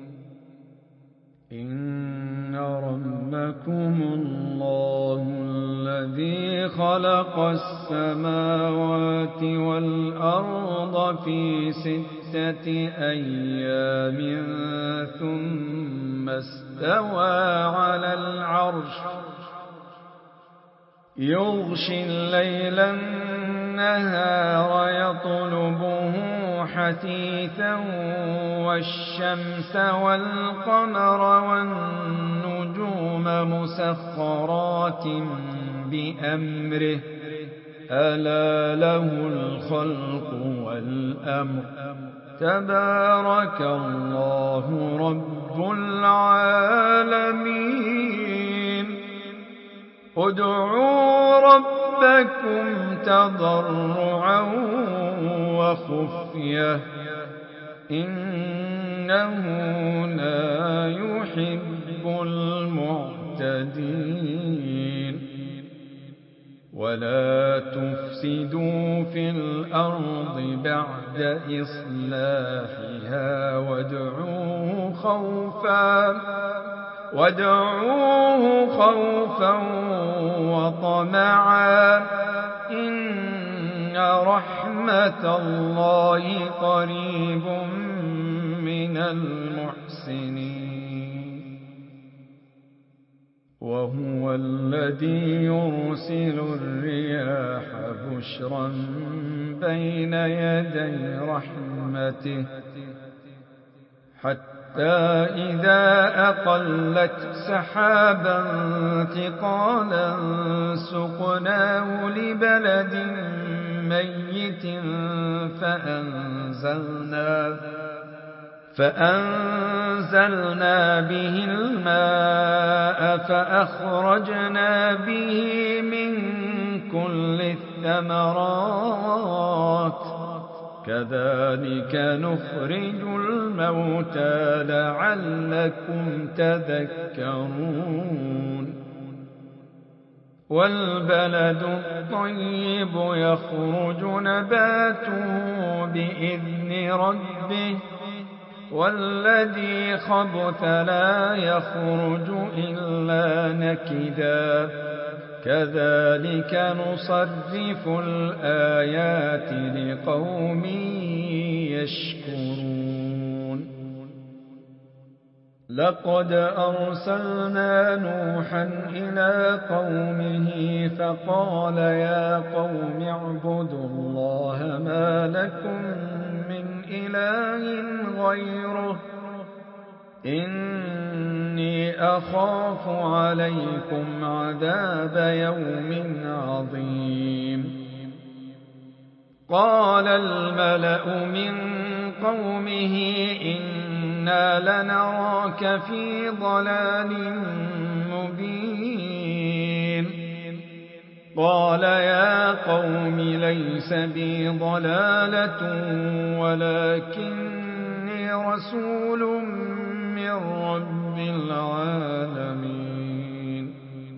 إن ربكم الله الذي خلق السماوات والأرض في 6 أيام ثم استوى على العرش يغشي الليل النهار يطلبه حثيثا والشمس والقمر والنجوم مسخرات بأمره ألا له الخلق والأمر تبارك الله رب العالمين ادعوا ربكم تضرعا وخفية إنه لا يحب المعتدين ولا تفسدوا في الأرض بعد إصلاحها وادعوه خوفا وطمعا إن رحمة الله قريب من المحسنين وهو الذي يرسل الرياح بشرا بين يدي رحمته حتى إذا أقلت سحابا ثقالا سقناه لبلد ميت فأنزلنا به الماء فأخرجنا به من كل الثمرات كذلك نخرج الموتى لعلكم تذكرون والبلد الطيب يخرج نباته بإذن ربه والذي خبث لا يخرج إلا نكدا كذلك نصرف الآيات لقوم يشكرون لقد أرسلنا نوحا إلى قومه فقال يا قوم اعبدوا الله ما لكم من إله غيره إني أخاف عليكم عذاب يوم عظيم. قال الملأ من قومه إنا لنراك في ضلال مبين. قال يا قوم ليس بي ضلالة ولكني رسول من رب العالمين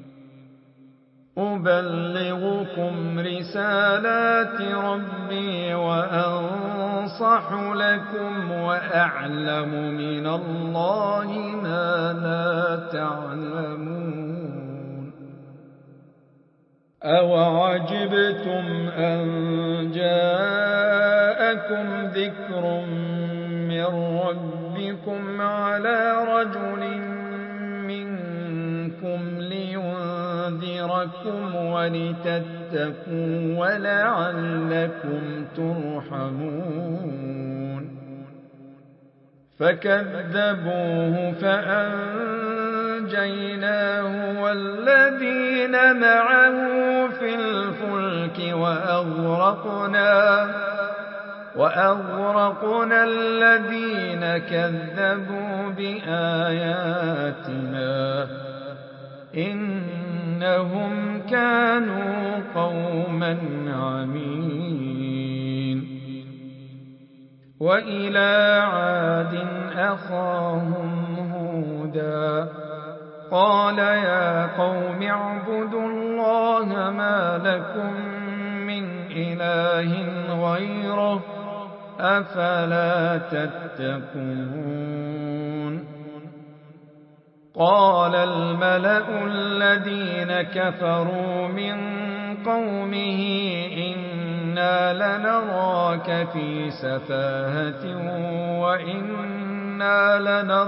أبلغكم رسالات ربي وأنصح لكم وأعلم من الله ما لا تعلمون. أوعجبتم أن جاءكم ذكر من ربكم على رجل منكم لينذركم ولتتقوا ولعلكم ترحمون. فكذبوه فأنجيناه والذين معه في الفلك وأغرقنا الذين كذبوا بآياتنا إنهم كانوا قوما عمين. وإلى عاد أخاهم هودا قال يا قوم اعبدوا الله ما لكم من إله غيره أفلا تتقون. قال الملأ الذين كفروا من قومه إنا لنراك في سفاهة وإنا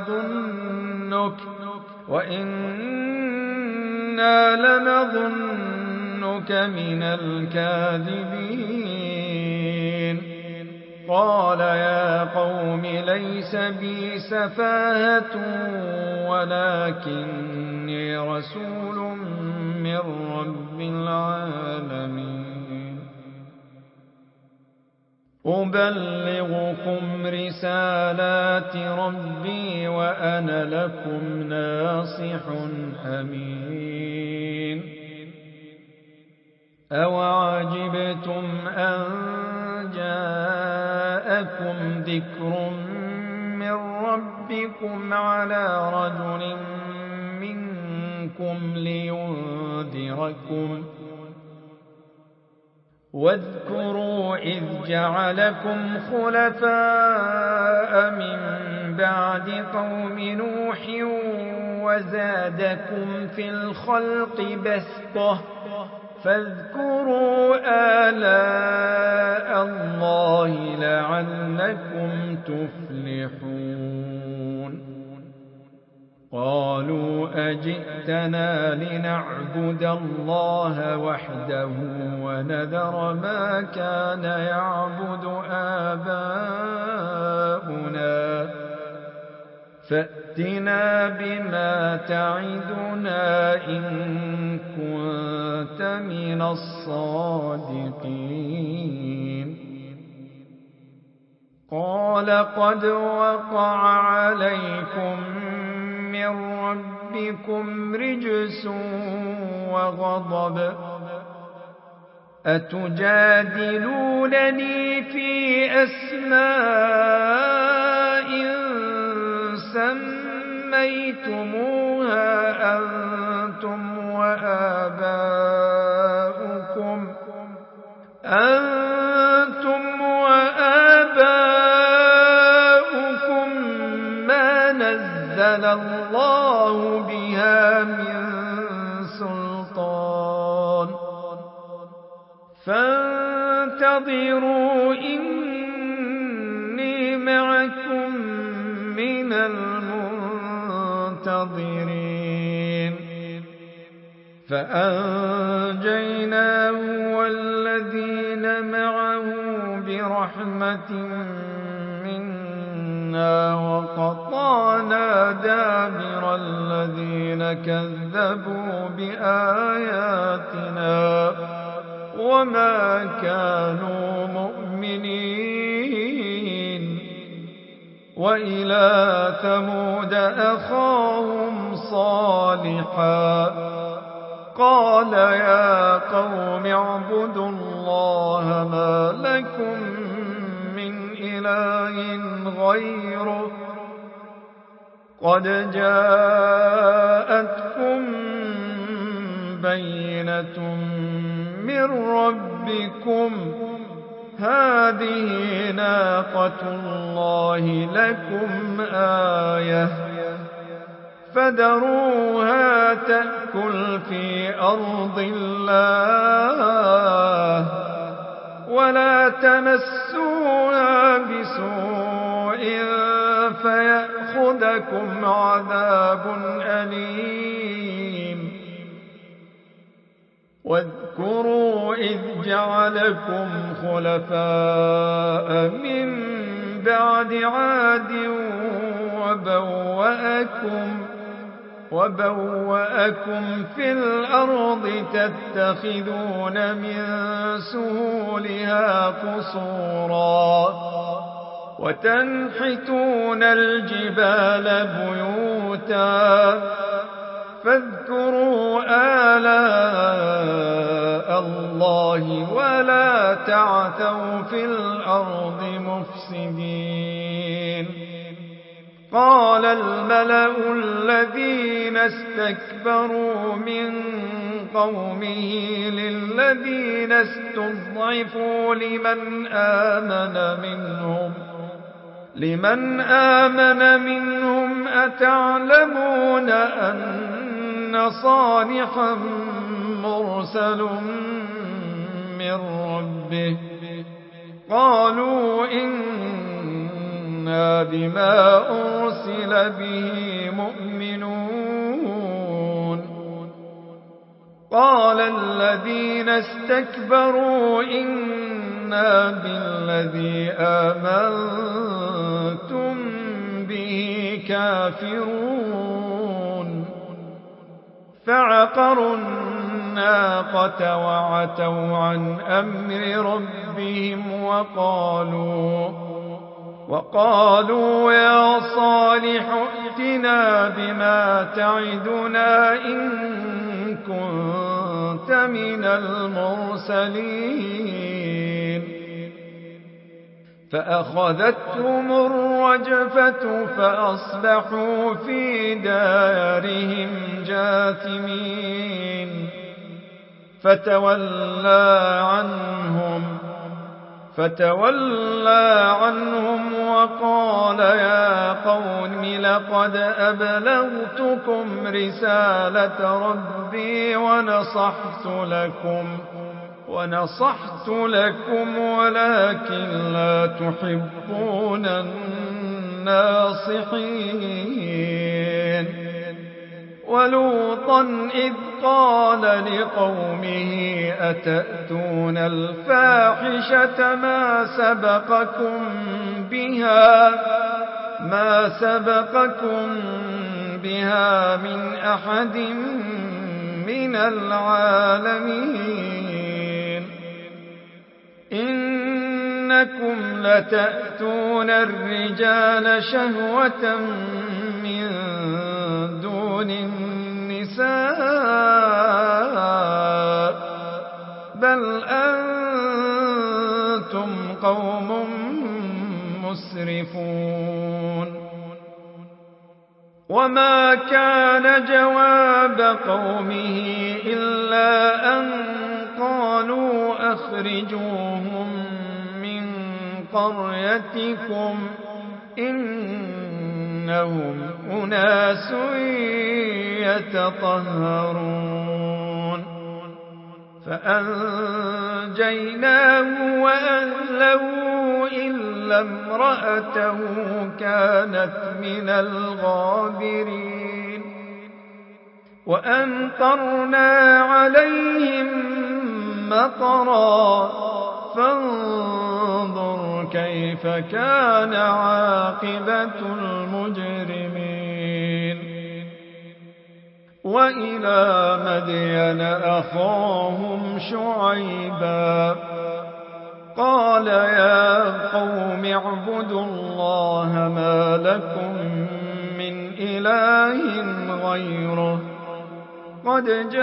لنظنك من الكاذبين. قال يا قوم ليس بي سفاهة ولكني رسول من رب العالمين أبلغكم رسالات ربي وأنا لكم ناصح أمين. أوعجبتم أن جاءكم ذكر من ربكم على رجل منكم لينذركم واذكروا إذ جعلكم خلفاء من بعد قوم نوح وزادكم في الخلق بسطة فاذكروا آلاء الله لعلكم تفلحون. قالوا أجئتنا لنعبد الله وحده ونذر ما كان يعبد آباؤنا فأتنا بما تعدنا إن كنت من الصادقين. قال قد وقع عليكم من ربكم رجس وغضب أتجادلونني في أسماء سميتموها أنتم وآباؤكم ما نزل الله بها من سلطان فانتظروا إني معكم من المنتظرين. منتظرين فأنجيناه والذين معه برحمة منا وقطعنا دابر الذين كذبوا بآياتنا وما كانوا مؤمنين وإلى ثمود أخاهم صالحا قال يا قوم اعبدوا الله ما لكم من إله غيره قد جاءتكم بينة من ربكم هذه ناقة الله لكم آية فذروها تأكل في أرض الله ولا تمسوها بسوء فيأخذكم عذاب أليم واذكروا إذ جعلكم خلفاء من بعد عاد وبوأكم في الأرض تتخذون من سهولها قصورا وتنحتون الجبال بيوتا فاذكروا آلاء الله ولا تعثوا في الأرض مفسدين قال الملأ الذين استكبروا من قومه للذين استضعفوا لمن آمن منهم أتعلمون أن صالحا مرسل من ربه قالوا إنا بما أرسل به مؤمنون قال الذين استكبروا إنا بالذي آمنتم به كافرون فعقروا الناقة وعتوا عن أمر ربهم وقالوا يا صالح ائتنا بما تعدنا إن كنت من المرسلين فأخذتهم الرجفة فأصبحوا في دارهم جاثمين فتولى عنهم وقال يا قوم لقد أبلغتكم رسالة ربي ونصحت لكم ولكن لا تحبون الناصحين ولوطا إذ قال لقومه أتأتون الفاحشة ما سبقكم بها من أحد من العالمين إنكم لتأتون الرجال شهوة من دون النساء بل أنتم قوم مسرفون وما كان جواب قومه إلا أن قالوا أخرجوهم من قريتكم إنهم أناس يتطهرون فأنجيناه وأهله إلا امرأته كانت من الغابرين وأمطرنا عليهم مطرا فانظر كيف كان عاقبة المجرمين. وإلى مدين أخاهم شعيبا قال يا قوم اعبدوا الله ما لكم من إله غيره قد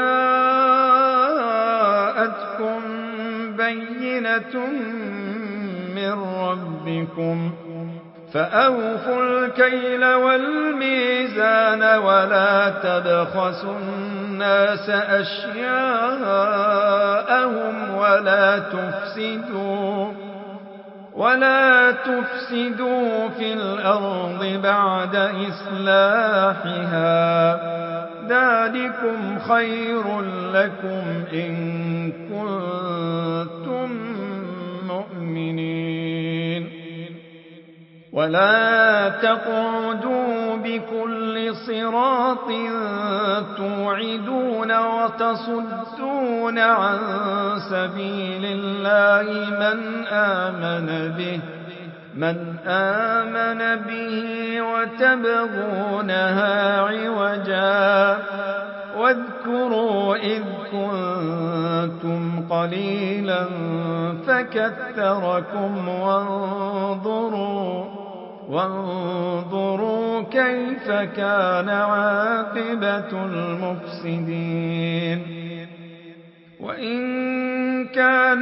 جاءتكم بينة من ربكم فأوفوا الكيل والميزان ولا تبخسوا الناس أشياءهم ولا تفسدوا في الأرض بعد إصلاحها ذلكم خير لكم إن كنتم مؤمنين. ولا تقعدوا بكل صراط توعدون وتصدون عن سبيل الله من آمن به وتبغونها عوجا واذكروا إذ كنتم قليلا فكثركم وانظروا كيف كان عاقبة المفسدين. وإن كان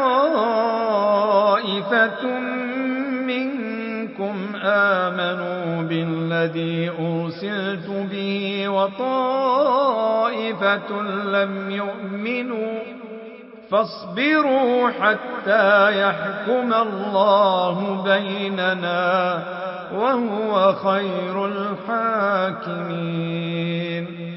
طائفة منكم آمنوا بالذي أرسلت به وطائفة لم يؤمنوا فاصبروا حتى يحكم الله بيننا وهو خير الحاكمين.